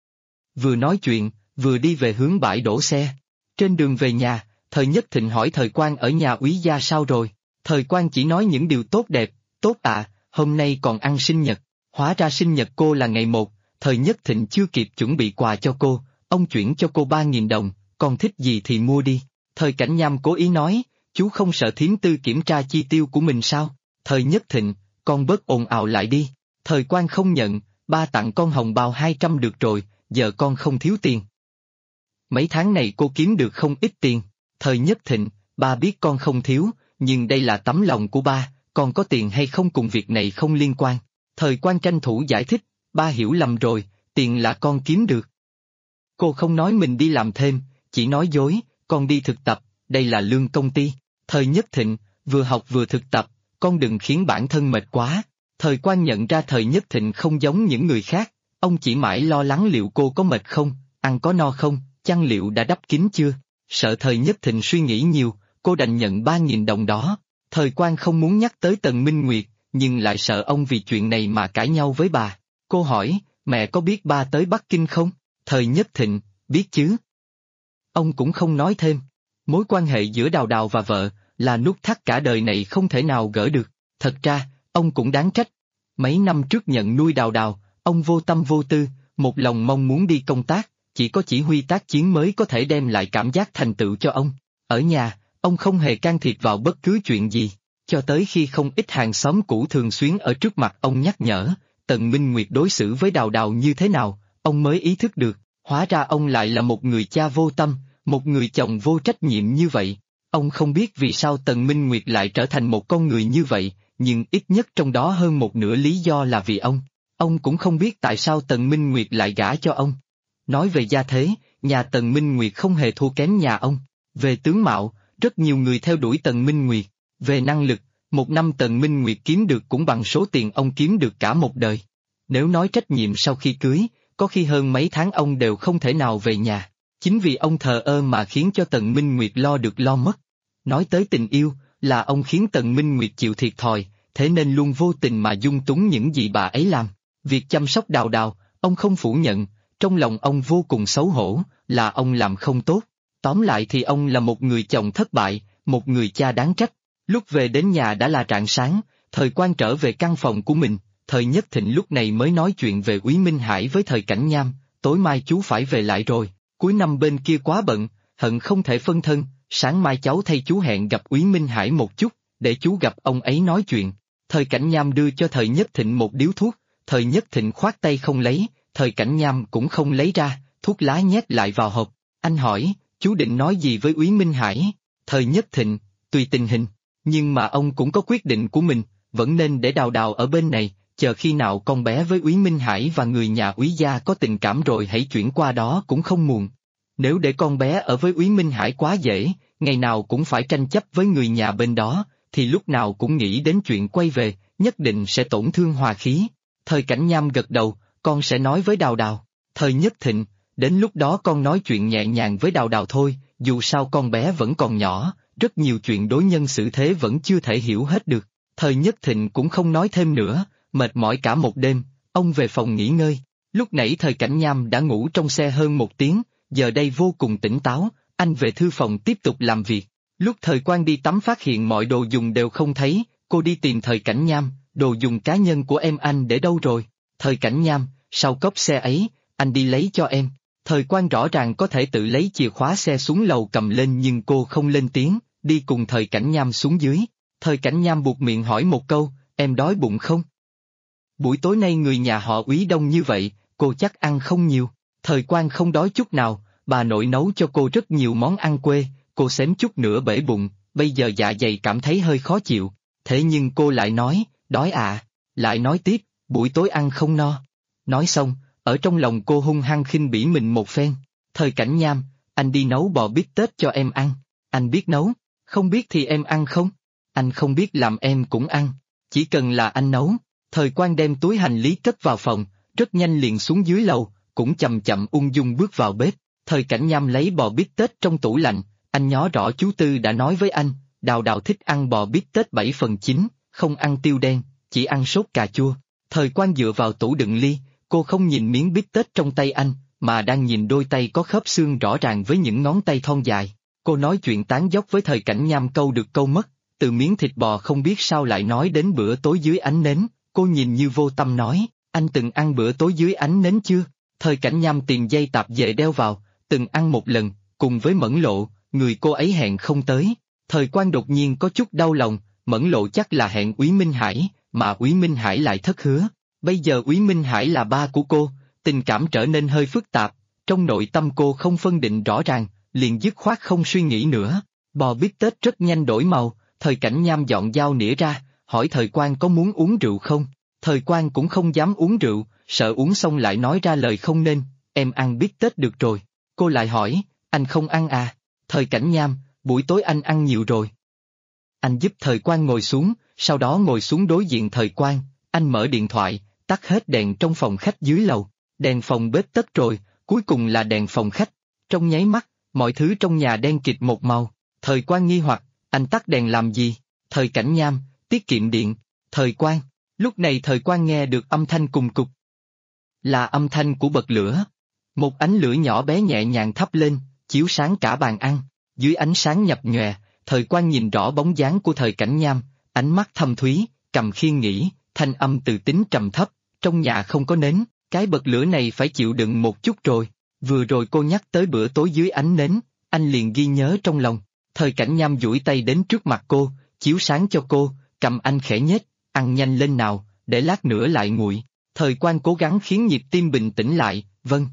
Vừa nói chuyện, vừa đi về hướng bãi đổ xe. Trên đường về nhà, Thời Nhất Thịnh hỏi Thời Quang ở nhà úy gia sao rồi? Thời Quang chỉ nói những điều tốt đẹp, tốt à, hôm nay còn ăn sinh nhật. Hóa ra sinh nhật cô là ngày 1, Thời Nhất Thịnh chưa kịp chuẩn bị quà cho cô, ông chuyển cho cô 3.000 đồng, con thích gì thì mua đi. Thời Cảnh Nham cố ý nói, chú không sợ thím Tư kiểm tra chi tiêu của mình sao? Thời Nhất Thịnh, con bớt ồn ào lại đi. Thời Quang không nhận, ba tặng con hồng bao 200 được rồi, giờ con không thiếu tiền. Mấy tháng này cô kiếm được không ít tiền. Thời Nhất Thịnh, ba biết con không thiếu, nhưng đây là tấm lòng của ba, con có tiền hay không cùng việc này không liên quan. Thời Quang tranh thủ giải thích, ba hiểu lầm rồi, tiền là con kiếm được. Cô không nói mình đi làm thêm, chỉ nói dối, con đi thực tập, đây là lương công ty. Thời Nhất Thịnh, vừa học vừa thực tập, con đừng khiến bản thân mệt quá. Thời Quang nhận ra Thời Nhất Thịnh không giống những người khác, ông chỉ mãi lo lắng liệu cô có mệt không, ăn có no không, chăn liệu đã đắp kín chưa. Sợ Thời Nhất Thịnh suy nghĩ nhiều, cô đành nhận 3.000 đồng đó. Thời Quang không muốn nhắc tới Tần Minh Nguyệt, nhưng lại sợ ông vì chuyện này mà cãi nhau với bà. Cô hỏi, mẹ có biết ba tới Bắc Kinh không? Thời Nhất Thịnh, biết chứ. Ông cũng không nói thêm. Mối quan hệ giữa Đào Đào và vợ là nút thắt cả đời này không thể nào gỡ được. Thật ra, ông cũng đáng trách. Mấy năm trước nhận nuôi Đào Đào, ông vô tâm vô tư, một lòng mong muốn đi công tác, chỉ có chỉ huy tác chiến mới có thể đem lại cảm giác thành tựu cho ông. Ở nhà, ông không hề can thiệp vào bất cứ chuyện gì, cho tới khi không ít hàng xóm cũ thường xuyên ở trước mặt ông nhắc nhở, Tần Minh Nguyệt đối xử với Đào Đào như thế nào, ông mới ý thức được, hóa ra ông lại là một người cha vô tâm, một người chồng vô trách nhiệm như vậy. Ông không biết vì sao Tần Minh Nguyệt lại trở thành một con người như vậy, nhưng ít nhất trong đó hơn một nửa lý do là vì ông. Ông cũng không biết tại sao Tần Minh Nguyệt lại gả cho ông. Nói về gia thế, nhà Tần Minh Nguyệt không hề thua kém nhà ông. Về tướng mạo, rất nhiều người theo đuổi Tần Minh Nguyệt. Về năng lực, một năm Tần Minh Nguyệt kiếm được cũng bằng số tiền ông kiếm được cả một đời. Nếu nói trách nhiệm sau khi cưới, có khi hơn mấy tháng ông đều không thể nào về nhà. Chính vì ông thờ ơ mà khiến cho Tần Minh Nguyệt lo được lo mất. Nói tới tình yêu, là ông khiến Tần Minh Nguyệt chịu thiệt thòi, thế nên luôn vô tình mà dung túng những gì bà ấy làm. Việc chăm sóc Đào Đào, ông không phủ nhận, trong lòng ông vô cùng xấu hổ, là ông làm không tốt. Tóm lại thì ông là một người chồng thất bại, một người cha đáng trách. Lúc về đến nhà đã là rạng sáng, Thời Quang trở về căn phòng của mình, Thời Nhất Thịnh lúc này mới nói chuyện về Úy Minh Hải với Thời Cảnh Nham, tối mai chú phải về lại rồi, cuối năm bên kia quá bận, hận không thể phân thân, sáng mai cháu thay chú hẹn gặp Úy Minh Hải một chút, để chú gặp ông ấy nói chuyện. Thời Cảnh Nham đưa cho Thời Nhất Thịnh một điếu thuốc, Thời Nhất Thịnh khoát tay không lấy, Thời Cảnh Nham cũng không lấy ra, thuốc lá nhét lại vào hộp. Anh hỏi, chú định nói gì với Úy Minh Hải? Thời Nhất Thịnh, tùy tình hình, nhưng mà ông cũng có quyết định của mình, vẫn nên để Đào Đào ở bên này, chờ khi nào con bé với Úy Minh Hải và người nhà Úy gia có tình cảm rồi hãy chuyển qua đó cũng không muộn. Nếu để con bé ở với Úy Minh Hải quá dễ, ngày nào cũng phải tranh chấp với người nhà bên đó, thì lúc nào cũng nghĩ đến chuyện quay về, nhất định sẽ tổn thương hòa khí. Thời Cảnh Nham gật đầu, con sẽ nói với Đào Đào. Thời Nhất Thịnh, đến lúc đó con nói chuyện nhẹ nhàng với Đào Đào thôi, dù sao con bé vẫn còn nhỏ, rất nhiều chuyện đối nhân xử thế vẫn chưa thể hiểu hết được. Thời Nhất Thịnh cũng không nói thêm nữa, mệt mỏi cả một đêm, ông về phòng nghỉ ngơi. Lúc nãy Thời Cảnh Nham đã ngủ trong xe hơn 1 tiếng, giờ đây vô cùng tỉnh táo, anh về thư phòng tiếp tục làm việc. Lúc Thời Quang đi tắm phát hiện mọi đồ dùng đều không thấy, cô đi tìm Thời Cảnh Nham, đồ dùng cá nhân của em anh để đâu rồi? Thời Cảnh Nham, sau cốp xe ấy, anh đi lấy cho em. Thời Quang rõ ràng có thể tự lấy chìa khóa xe xuống lầu cầm lên nhưng cô không lên tiếng, đi cùng Thời Cảnh Nham xuống dưới. Thời Cảnh Nham buột miệng hỏi một câu, em đói bụng không? Buổi tối nay người nhà họ Úy đông như vậy, cô chắc ăn không nhiều. Thời Quang không đói chút nào, bà nội nấu cho cô rất nhiều món ăn quê, cô xém chút nữa bể bụng, bây giờ dạ dày cảm thấy hơi khó chịu. Thế nhưng cô lại nói, đói à, lại nói tiếp, buổi tối ăn không no. Nói xong, ở trong lòng cô hung hăng khinh bỉ mình một phen. Thời Cảnh Nham, anh đi nấu bò bít tết cho em ăn, anh biết nấu, không biết thì em ăn không? Anh không biết làm em cũng ăn, chỉ cần là anh nấu. Thời Quang đem túi hành lý cất vào phòng, rất nhanh liền xuống dưới lầu, cũng chậm chậm ung dung bước vào bếp. Thời Cảnh Nham lấy bò bít tết trong tủ lạnh, anh nhớ rõ chú Tư đã nói với anh, Đào Đào thích ăn bò bít tết 7/9, không ăn tiêu đen, chỉ ăn sốt cà chua. Thời Quang dựa vào tủ đựng ly, cô không nhìn miếng bít tết trong tay anh, mà đang nhìn đôi tay có khớp xương rõ ràng với những ngón tay thon dài. Cô nói chuyện tán dóc với Thời Cảnh Nham câu được câu mất, từ miếng thịt bò không biết sao lại nói đến bữa tối dưới ánh nến, cô nhìn như vô tâm nói, anh từng ăn bữa tối dưới ánh nến chưa? Thời Cảnh Nham tiền dây tạp dề đeo vào, từng ăn một lần, cùng với Mẫn Lộ, người cô ấy hẹn không tới. Thời Quang đột nhiên có chút đau lòng, Mẫn Lộ chắc là hẹn Úy Minh Hải, mà Úy Minh Hải lại thất hứa. Bây giờ Úy Minh Hải là ba của cô, tình cảm trở nên hơi phức tạp, trong nội tâm cô không phân định rõ ràng, liền dứt khoát không suy nghĩ nữa. Bò bít tết rất nhanh đổi màu, Thời Cảnh Nham dọn dao nĩa ra, hỏi Thời Quang có muốn uống rượu không? Thời Quang cũng không dám uống rượu, sợ uống xong lại nói ra lời không nên, em ăn bít tết được rồi. Cô lại hỏi, anh không ăn à? Thời Cảnh Nham, buổi tối anh ăn nhiều rồi. Anh giúp Thời Quang ngồi xuống, sau đó ngồi xuống đối diện Thời Quang, anh mở điện thoại, tắt hết đèn trong phòng khách dưới lầu, đèn phòng bếp tắt rồi, cuối cùng là đèn phòng khách. Trong nháy mắt, mọi thứ trong nhà đen kịt một màu. Thời Quang nghi hoặc, anh tắt đèn làm gì? Thời Cảnh Nham, tiết kiệm điện. Thời Quang, lúc này Thời Quang nghe được âm thanh cùng cục. Là âm thanh của bật lửa. Một ánh lửa nhỏ bé nhẹ nhàng thắp lên, chiếu sáng cả bàn ăn. Dưới ánh sáng nhập nhòe, Thời Quang nhìn rõ bóng dáng của Thời Cảnh Nham, ánh mắt thâm thúy, cầm khiên nghĩ, thanh âm từ tính trầm thấp, trong nhà không có nến, cái bật lửa này phải chịu đựng một chút rồi. Vừa rồi cô nhắc tới bữa tối dưới ánh nến, anh liền ghi nhớ trong lòng. Thời Cảnh Nham duỗi tay đến trước mặt cô, chiếu sáng cho cô, cầm anh khẽ nhếch, ăn nhanh lên nào, để lát nữa lại nguội. Thời Quang cố gắng khiến nhịp tim bình tĩnh lại, vâng.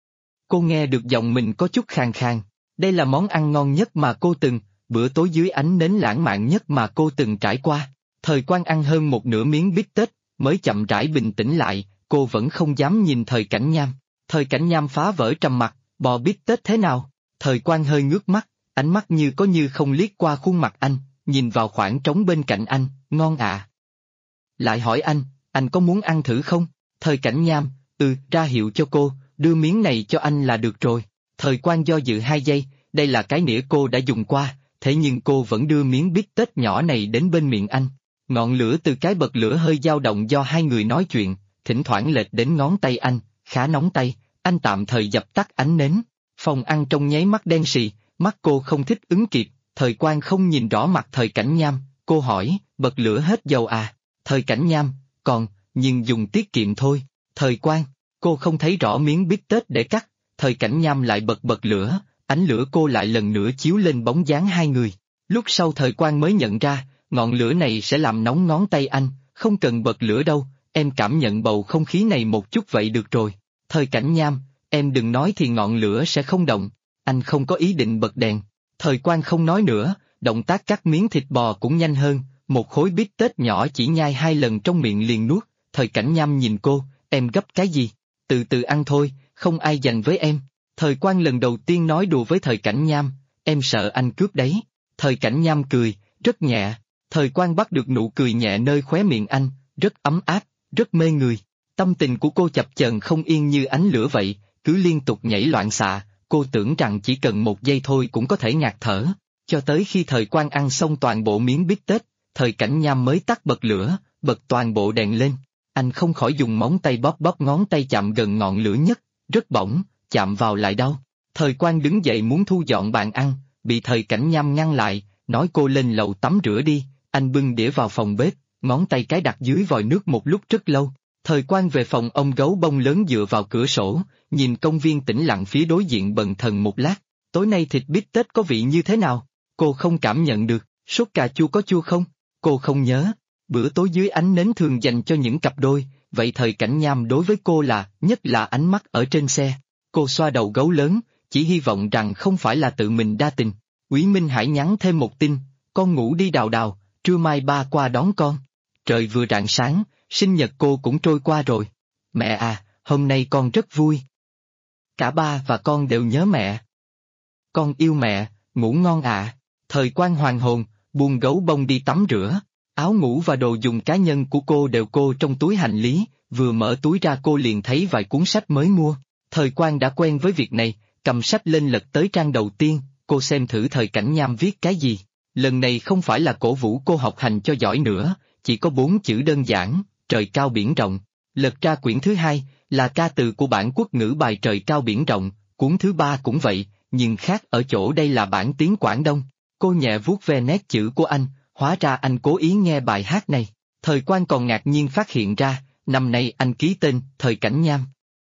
Cô nghe được giọng mình có chút khàn khàn, đây là món ăn ngon nhất mà cô từng, bữa tối dưới ánh nến lãng mạn nhất mà cô từng trải qua. Thời Quang ăn hơn một nửa miếng bít tết, mới chậm rãi bình tĩnh lại, cô vẫn không dám nhìn Thời Cảnh Nham. Thời Cảnh Nham phá vỡ trầm mặc, bò bít tết thế nào? Thời Quang hơi ngước mắt, ánh mắt như có như không liếc qua khuôn mặt anh, nhìn vào khoảng trống bên cạnh anh, ngon ạ. Lại hỏi anh có muốn ăn thử không? Thời Cảnh Nham, ra hiệu cho cô, đưa miếng này cho anh là được rồi. Thời Quang do dự 2 giây, đây là cái nĩa cô đã dùng qua, thế nhưng cô vẫn đưa miếng bít tết nhỏ này đến bên miệng anh. Ngọn lửa từ cái bật lửa hơi dao động do hai người nói chuyện, thỉnh thoảng lệch đến ngón tay anh, khá nóng tay, anh tạm thời dập tắt ánh nến. Phòng ăn trong nháy mắt đen sì, mắt cô không thích ứng kịp, Thời Quang không nhìn rõ mặt Thời Cảnh Nham, cô hỏi, bật lửa hết dầu à? Thời Cảnh Nham, còn, nhưng dùng tiết kiệm thôi. Thời Quang, cô không thấy rõ miếng bít tết để cắt, Thời Cảnh Nham lại bật lửa, ánh lửa cô lại lần nữa chiếu lên bóng dáng hai người. Lúc sau Thời Quang mới nhận ra, ngọn lửa này sẽ làm nóng ngón tay anh, không cần bật lửa đâu, em cảm nhận bầu không khí này một chút vậy được rồi. Thời Cảnh Nham, em đừng nói thì ngọn lửa sẽ không động, anh không có ý định bật đèn. Thời Quang không nói nữa, động tác cắt miếng thịt bò cũng nhanh hơn, một khối bít tết nhỏ chỉ nhai 2 lần trong miệng liền nuốt. Thời Cảnh Nham nhìn cô, em gấp cái gì? Từ từ ăn thôi, không ai giành với em. Thời Quang lần đầu tiên nói đùa với Thời Cảnh Nham, em sợ anh cướp đấy. Thời Cảnh Nham cười, rất nhẹ. Thời Quang bắt được nụ cười nhẹ nơi khóe miệng anh, rất ấm áp, rất mê người. Tâm tình của cô chập chờn không yên như ánh lửa vậy, cứ liên tục nhảy loạn xạ, cô tưởng rằng chỉ cần 1 giây thôi cũng có thể ngạt thở. Cho tới khi Thời Quang ăn xong toàn bộ miếng bít tết, Thời Cảnh Nham mới tắt bật lửa, bật toàn bộ đèn lên. Anh không khỏi dùng móng tay bóp ngón tay chạm gần ngọn lửa nhất, rất bỏng, chạm vào lại đau. Thời Quang đứng dậy muốn thu dọn bàn ăn, bị Thời Cảnh Nham ngăn lại, nói cô lên lầu tắm rửa đi. Anh bưng đĩa vào phòng bếp, ngón tay cái đặt dưới vòi nước một lúc rất lâu. Thời Quang về phòng ông gấu bông lớn dựa vào cửa sổ, nhìn công viên tĩnh lặng phía đối diện bần thần một lát. Tối nay thịt bít tết có vị như thế nào? Cô không cảm nhận được. Sốt cà chua có chua không? Cô không nhớ. Bữa tối dưới ánh nến thường dành cho những cặp đôi, vậy Thời Cảnh Nham đối với cô là, nhất là ánh mắt ở trên xe. Cô xoa đầu gấu lớn, chỉ hy vọng rằng không phải là tự mình đa tình. Úy Minh Hải nhắn thêm một tin, con ngủ đi Đào Đào, trưa mai ba qua đón con. Trời vừa rạng sáng, sinh nhật cô cũng trôi qua rồi. Mẹ à, hôm nay con rất vui. Cả ba và con đều nhớ mẹ. Con yêu mẹ, ngủ ngon ạ. Thời Quang hoàn hồn, buông gấu bông đi tắm rửa. Áo ngủ và đồ dùng cá nhân của cô đều cô trong túi hành lý, vừa mở túi ra cô liền thấy vài cuốn sách mới mua. Thời Quang đã quen với việc này, cầm sách lên lật tới trang đầu tiên, cô xem thử Thời Cảnh Nham viết cái gì. Lần này không phải là cổ vũ cô học hành cho giỏi nữa, chỉ có 4 chữ đơn giản, trời cao biển rộng. Lật ra quyển thứ 2, là ca từ của bản quốc ngữ bài trời cao biển rộng, cuốn thứ 3 cũng vậy, nhưng khác ở chỗ đây là bản tiếng Quảng Đông. Cô nhẹ vuốt ve nét chữ của anh, hóa ra anh cố ý nghe bài hát này. Thời Quang còn ngạc nhiên phát hiện ra, năm nay anh ký tên Thời Cảnh Nham.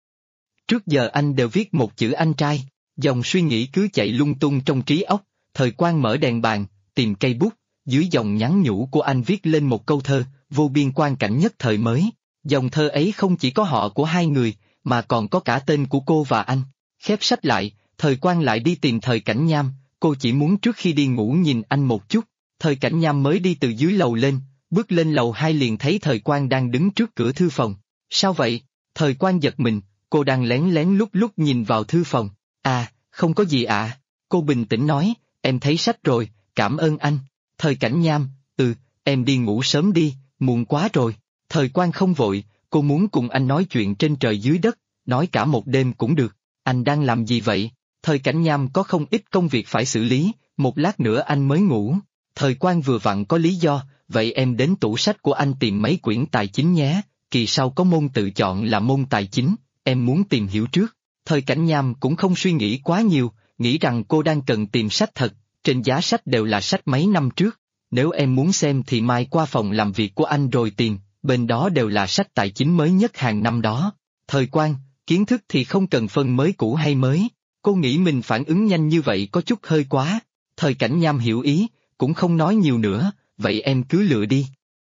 Trước giờ anh đều viết một chữ anh trai, dòng suy nghĩ cứ chạy lung tung trong trí óc. Thời Quang mở đèn bàn, tìm cây bút, dưới dòng nhắn nhủ của anh viết lên một câu thơ, vô biên quang cảnh nhất thời mới. Dòng thơ ấy không chỉ có họ của hai người, mà còn có cả tên của cô và anh. Khép sách lại, Thời Quang lại đi tìm Thời Cảnh Nham, cô chỉ muốn trước khi đi ngủ nhìn anh một chút. Thời Cảnh Nham mới đi từ dưới lầu lên, bước lên lầu 2 liền thấy Thời Quang đang đứng trước cửa thư phòng. Sao vậy? Thời Quang giật mình, cô đang lén lén lúc nhìn vào thư phòng. À, không có gì ạ. Cô bình tĩnh nói, em thấy sách rồi, cảm ơn anh. Thời Cảnh Nham, em đi ngủ sớm đi, muộn quá rồi. Thời Quang không vội, cô muốn cùng anh nói chuyện trên trời dưới đất, nói cả một đêm cũng được. Anh đang làm gì vậy? Thời Cảnh Nham có không ít công việc phải xử lý, một lát nữa anh mới ngủ. Thời Quang vừa vặn có lý do, vậy em đến tủ sách của anh tìm mấy quyển tài chính nhé, kỳ sau có môn tự chọn là môn tài chính, em muốn tìm hiểu trước. Thời Cảnh Nham cũng không suy nghĩ quá nhiều, nghĩ rằng cô đang cần tìm sách thật, trên giá sách đều là sách mấy năm trước. Nếu em muốn xem thì mai qua phòng làm việc của anh rồi tìm, bên đó đều là sách tài chính mới nhất hàng năm đó. Thời Quang, kiến thức thì không cần phân mới cũ hay mới, cô nghĩ mình phản ứng nhanh như vậy có chút hơi quá. Thời Cảnh Nham hiểu ý, cũng không nói nhiều nữa, vậy em cứ lựa đi.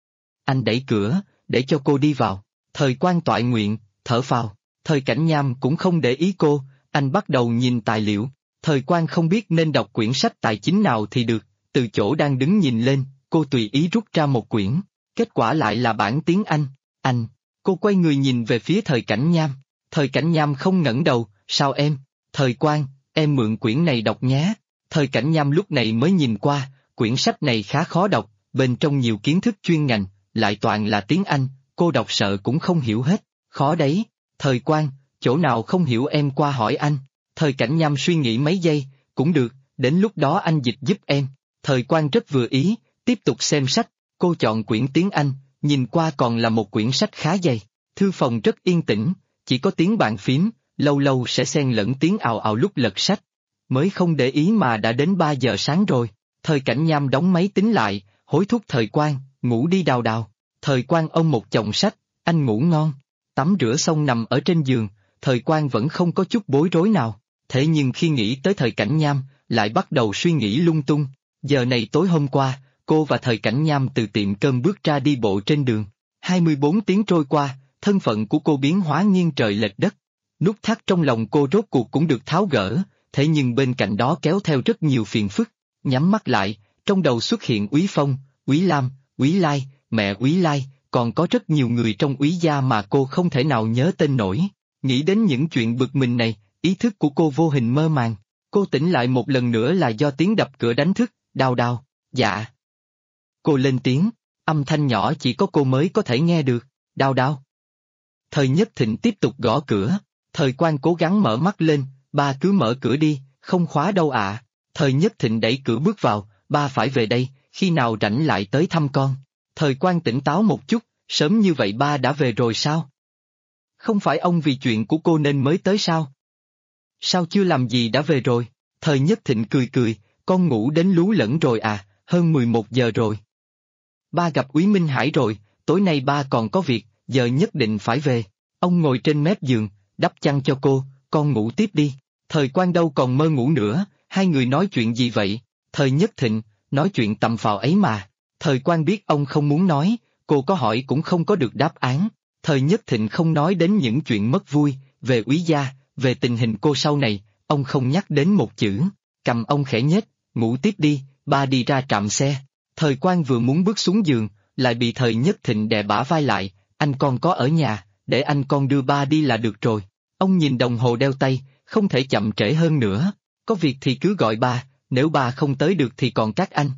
Anh đẩy cửa, để cho cô đi vào. Thời Quang toại nguyện, thở phào. Thời Cảnh Nham cũng không để ý cô, anh bắt đầu nhìn tài liệu. Thời Quang không biết nên đọc quyển sách tài chính nào thì được, từ chỗ đang đứng nhìn lên, cô tùy ý rút ra một quyển. Kết quả lại là bản tiếng Anh. Anh, cô quay người nhìn về phía Thời Cảnh Nham. Thời Cảnh Nham không ngẩng đầu, sao em? Thời Quang, em mượn quyển này đọc nhé. Thời Cảnh Nham lúc này mới nhìn qua, quyển sách này khá khó đọc, bên trong nhiều kiến thức chuyên ngành, lại toàn là tiếng Anh, cô đọc sợ cũng không hiểu hết, khó đấy. Thời Quang, chỗ nào không hiểu em qua hỏi anh. Thời Cảnh Nham suy nghĩ mấy giây, cũng được, đến lúc đó anh dịch giúp em. Thời Quang rất vừa ý, tiếp tục xem sách, cô chọn quyển tiếng Anh, nhìn qua còn là một quyển sách khá dày. Thư phòng rất yên tĩnh, chỉ có tiếng bàn phím, lâu lâu sẽ xen lẫn tiếng ào ào lúc lật sách. Mới không để ý mà đã đến 3 giờ sáng rồi. Thời Cảnh Nham đóng máy tính lại, hối thúc Thời Quang, ngủ đi Đào Đào. Thời Quang ôm một chồng sách, Anh ngủ ngon. Tắm rửa xong nằm ở trên giường, Thời Quang vẫn không có chút bối rối nào. Thế nhưng khi nghĩ tới Thời Cảnh Nham, lại bắt đầu suy nghĩ lung tung. Giờ này tối hôm qua, cô và Thời Cảnh Nham từ tiệm cơm bước ra đi bộ trên đường. 24 tiếng trôi qua, thân phận của cô biến hóa nghiêng trời lệch đất. Nút thắt trong lòng cô rốt cuộc cũng được tháo gỡ, thế nhưng bên cạnh đó kéo theo rất nhiều phiền phức. Nhắm mắt lại, trong đầu xuất hiện Úy Phong, Úy Lam, Úy Lai, mẹ Úy Lai, còn có rất nhiều người trong Úy gia mà cô không thể nào nhớ tên nổi. Nghĩ đến những chuyện bực mình này, ý thức của cô vô hình mơ màng. Cô tỉnh lại một lần nữa là do tiếng đập cửa đánh thức. Đào Đào. Dạ. Cô lên tiếng, âm thanh nhỏ chỉ có cô mới có thể nghe được. Đào Đào. Thời Nhất Thịnh tiếp tục gõ cửa. Thời Quang cố gắng mở mắt lên. Ba cứ mở cửa đi, không khóa đâu ạ. Thời Nhất Thịnh đẩy cửa bước vào. Ba phải về đây, khi nào rảnh lại tới thăm con. Thời Quang tỉnh táo một chút, sớm như vậy ba đã về rồi sao? Không phải ông vì chuyện của cô nên mới tới sao? Sao chưa làm gì đã về rồi? Thời Nhất Thịnh cười cười, con ngủ đến lú lẫn rồi à, hơn 11 giờ rồi. Ba gặp Úy Minh Hải rồi, tối nay ba còn có việc, giờ nhất định phải về. Ông ngồi trên mép giường, đắp chăn cho cô, con ngủ tiếp đi. Thời Quang đâu còn mơ ngủ nữa, hai người nói chuyện gì vậy? Thời Nhất Thịnh, nói chuyện tầm phào ấy mà. Thời Quang biết ông không muốn nói, cô có hỏi cũng không có được đáp án. Thời Nhất Thịnh không nói đến những chuyện mất vui, về Úy gia, về tình hình cô sau này, ông không nhắc đến một chữ. Cầm ông khẽ nhếch, ngủ tiếp đi, ba đi ra trạm xe. Thời Quang vừa muốn bước xuống giường, lại bị Thời Nhất Thịnh đè bả vai lại, anh con có ở nhà, để anh con đưa ba đi là được rồi. Ông nhìn đồng hồ đeo tay, không thể chậm trễ hơn nữa, có việc thì cứ gọi ba, nếu ba không tới được thì còn các anh.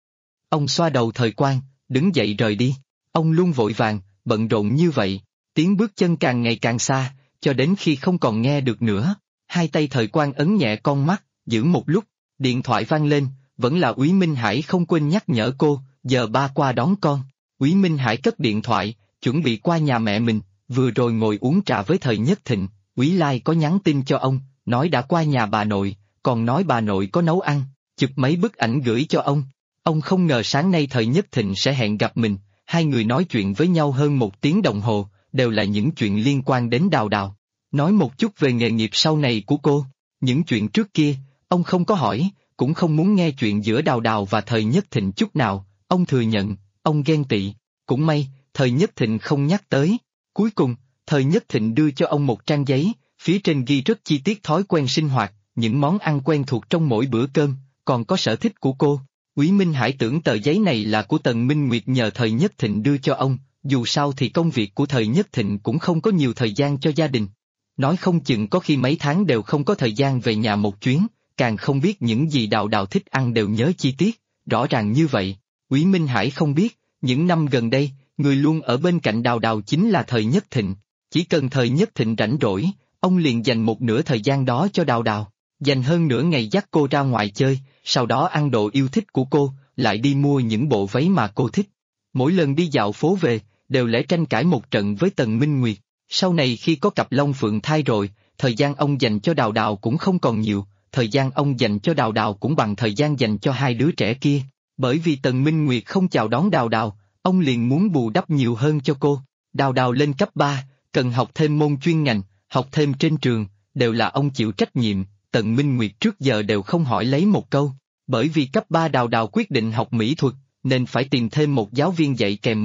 Ông xoa đầu Thời Quang, đứng dậy rời đi. Ông luôn vội vàng, bận rộn như vậy, tiếng bước chân càng ngày càng xa, cho đến khi không còn nghe được nữa. Hai tay Thời Quang ấn nhẹ con mắt, giữ một lúc, điện thoại vang lên, vẫn là Úy Minh Hải không quên nhắc nhở cô, giờ ba qua đón con. Úy Minh Hải cất điện thoại, chuẩn bị qua nhà mẹ mình, vừa rồi ngồi uống trà với Thời Nhất Thịnh, Úy Lai có nhắn tin cho ông, nói đã qua nhà bà nội, còn nói bà nội có nấu ăn, chụp mấy bức ảnh gửi cho ông. Ông không ngờ sáng nay Thời Nhất Thịnh sẽ hẹn gặp mình, hai người nói chuyện với nhau hơn 1 tiếng đồng hồ, đều là những chuyện liên quan đến Đào Đào. Nói một chút về nghề nghiệp sau này của cô, những chuyện trước kia, ông không có hỏi, cũng không muốn nghe chuyện giữa Đào Đào và Thời Nhất Thịnh chút nào, ông thừa nhận, ông ghen tị, cũng may, Thời Nhất Thịnh không nhắc tới. Cuối cùng, Thời Nhất Thịnh đưa cho ông một trang giấy, phía trên ghi rất chi tiết thói quen sinh hoạt, những món ăn quen thuộc trong mỗi bữa cơm, còn có sở thích của cô. Úy Minh Hải tưởng tờ giấy này là của Tần Minh Nguyệt nhờ Thời Nhất Thịnh đưa cho ông, dù sao thì công việc của Thời Nhất Thịnh cũng không có nhiều thời gian cho gia đình. Nói không chừng có khi mấy tháng đều không có thời gian về nhà một chuyến, càng không biết những gì Đào Đào thích ăn đều nhớ chi tiết, rõ ràng như vậy. Úy Minh Hải không biết, những năm gần đây, người luôn ở bên cạnh Đào Đào chính là Thời Nhất Thịnh. Chỉ cần Thời Nhất Thịnh rảnh rỗi, ông liền dành một nửa thời gian đó cho Đào Đào, dành hơn nửa ngày dắt cô ra ngoài chơi, sau đó ăn đồ yêu thích của cô, lại đi mua những bộ váy mà cô thích. Mỗi lần đi dạo phố về, đều lẽ tranh cãi một trận với Tần Minh Nguyệt. Sau này khi có cặp Long Phượng thai rồi, thời gian ông dành cho Đào Đào cũng không còn nhiều, thời gian ông dành cho Đào Đào cũng bằng thời gian dành cho hai đứa trẻ kia. Bởi vì Tần Minh Nguyệt không chào đón Đào Đào, ông liền muốn bù đắp nhiều hơn cho cô. Đào Đào lên cấp 3, cần học thêm môn chuyên ngành, học thêm trên trường, đều là ông chịu trách nhiệm, Tần Minh Nguyệt trước giờ đều không hỏi lấy một câu. Bởi vì cấp 3 Đào Đào quyết định học mỹ thuật, nên phải tìm thêm một giáo viên dạy kèm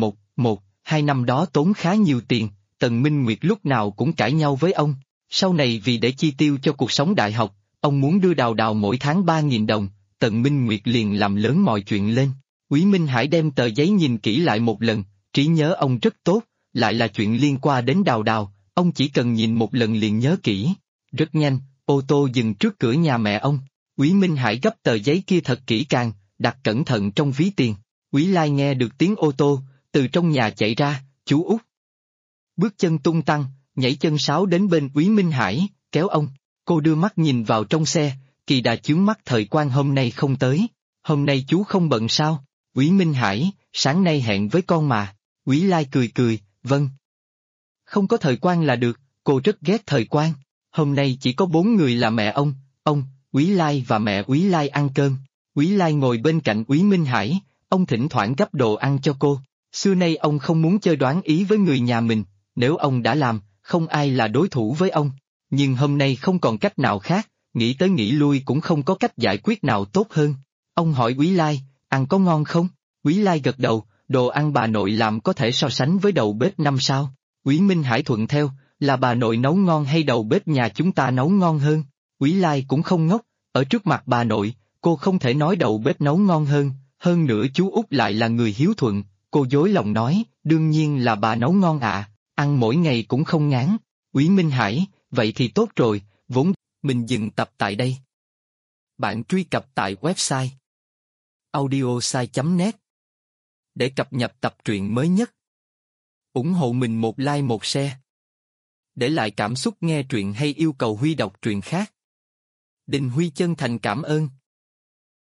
2 năm đó tốn khá nhiều tiền, Tần Minh Nguyệt lúc nào cũng cãi nhau với ông. Sau này vì để chi tiêu cho cuộc sống đại học, ông muốn đưa Đào Đào mỗi tháng 3.000 đồng, Tần Minh Nguyệt liền làm lớn mọi chuyện lên. Úy Minh Hải đem tờ giấy nhìn kỹ lại một lần, trí nhớ ông rất tốt, lại là chuyện liên quan đến Đào Đào, ông chỉ cần nhìn một lần liền nhớ kỹ. Rất nhanh, ô tô dừng trước cửa nhà mẹ ông. Úy Minh Hải gấp tờ giấy kia thật kỹ càng, đặt cẩn thận trong ví tiền. Úy Lai nghe được tiếng ô tô, từ trong nhà chạy ra, chú Út. Bước chân tung tăng, nhảy chân sáo đến bên Úy Minh Hải, kéo ông. Cô đưa mắt nhìn vào trong xe, kỳ đà chướng mắt Thời Quang hôm nay không tới. Hôm nay chú không bận sao? Úy Minh Hải, sáng nay hẹn với con mà. Úy Lai cười cười, vâng. Không có Thời Quang là được, cô rất ghét Thời Quang. Hôm nay chỉ có 4 người là mẹ ông, Úy Lai và mẹ Úy Lai ăn cơm. Úy Lai ngồi bên cạnh Úy Minh Hải, ông thỉnh thoảng gắp đồ ăn cho cô. Xưa nay ông không muốn chơi đoán ý với người nhà mình, nếu ông đã làm, không ai là đối thủ với ông. Nhưng hôm nay không còn cách nào khác, nghĩ tới nghĩ lui cũng không có cách giải quyết nào tốt hơn. Ông hỏi Quý Lai, ăn có ngon không? Quý Lai gật đầu, đồ ăn bà nội làm có thể so sánh với đầu bếp năm sao. Quý Minh Hải thuận theo, là bà nội nấu ngon hay đầu bếp nhà chúng ta nấu ngon hơn? Quý Lai cũng không ngốc, ở trước mặt bà nội, cô không thể nói đầu bếp nấu ngon hơn nữa chú Út lại là người hiếu thuận, cô dối lòng nói, đương nhiên là bà nấu ngon ạ, ăn mỗi ngày cũng không ngán. Quý Minh Hải, vậy thì tốt rồi, vốn mình dừng tập tại đây. Bạn truy cập tại website audiosai.net để cập nhật tập truyện mới nhất. Ủng hộ mình một like một share. Để lại cảm xúc nghe truyện hay yêu cầu Huy đọc truyện khác. Đình Huy chân thành cảm ơn.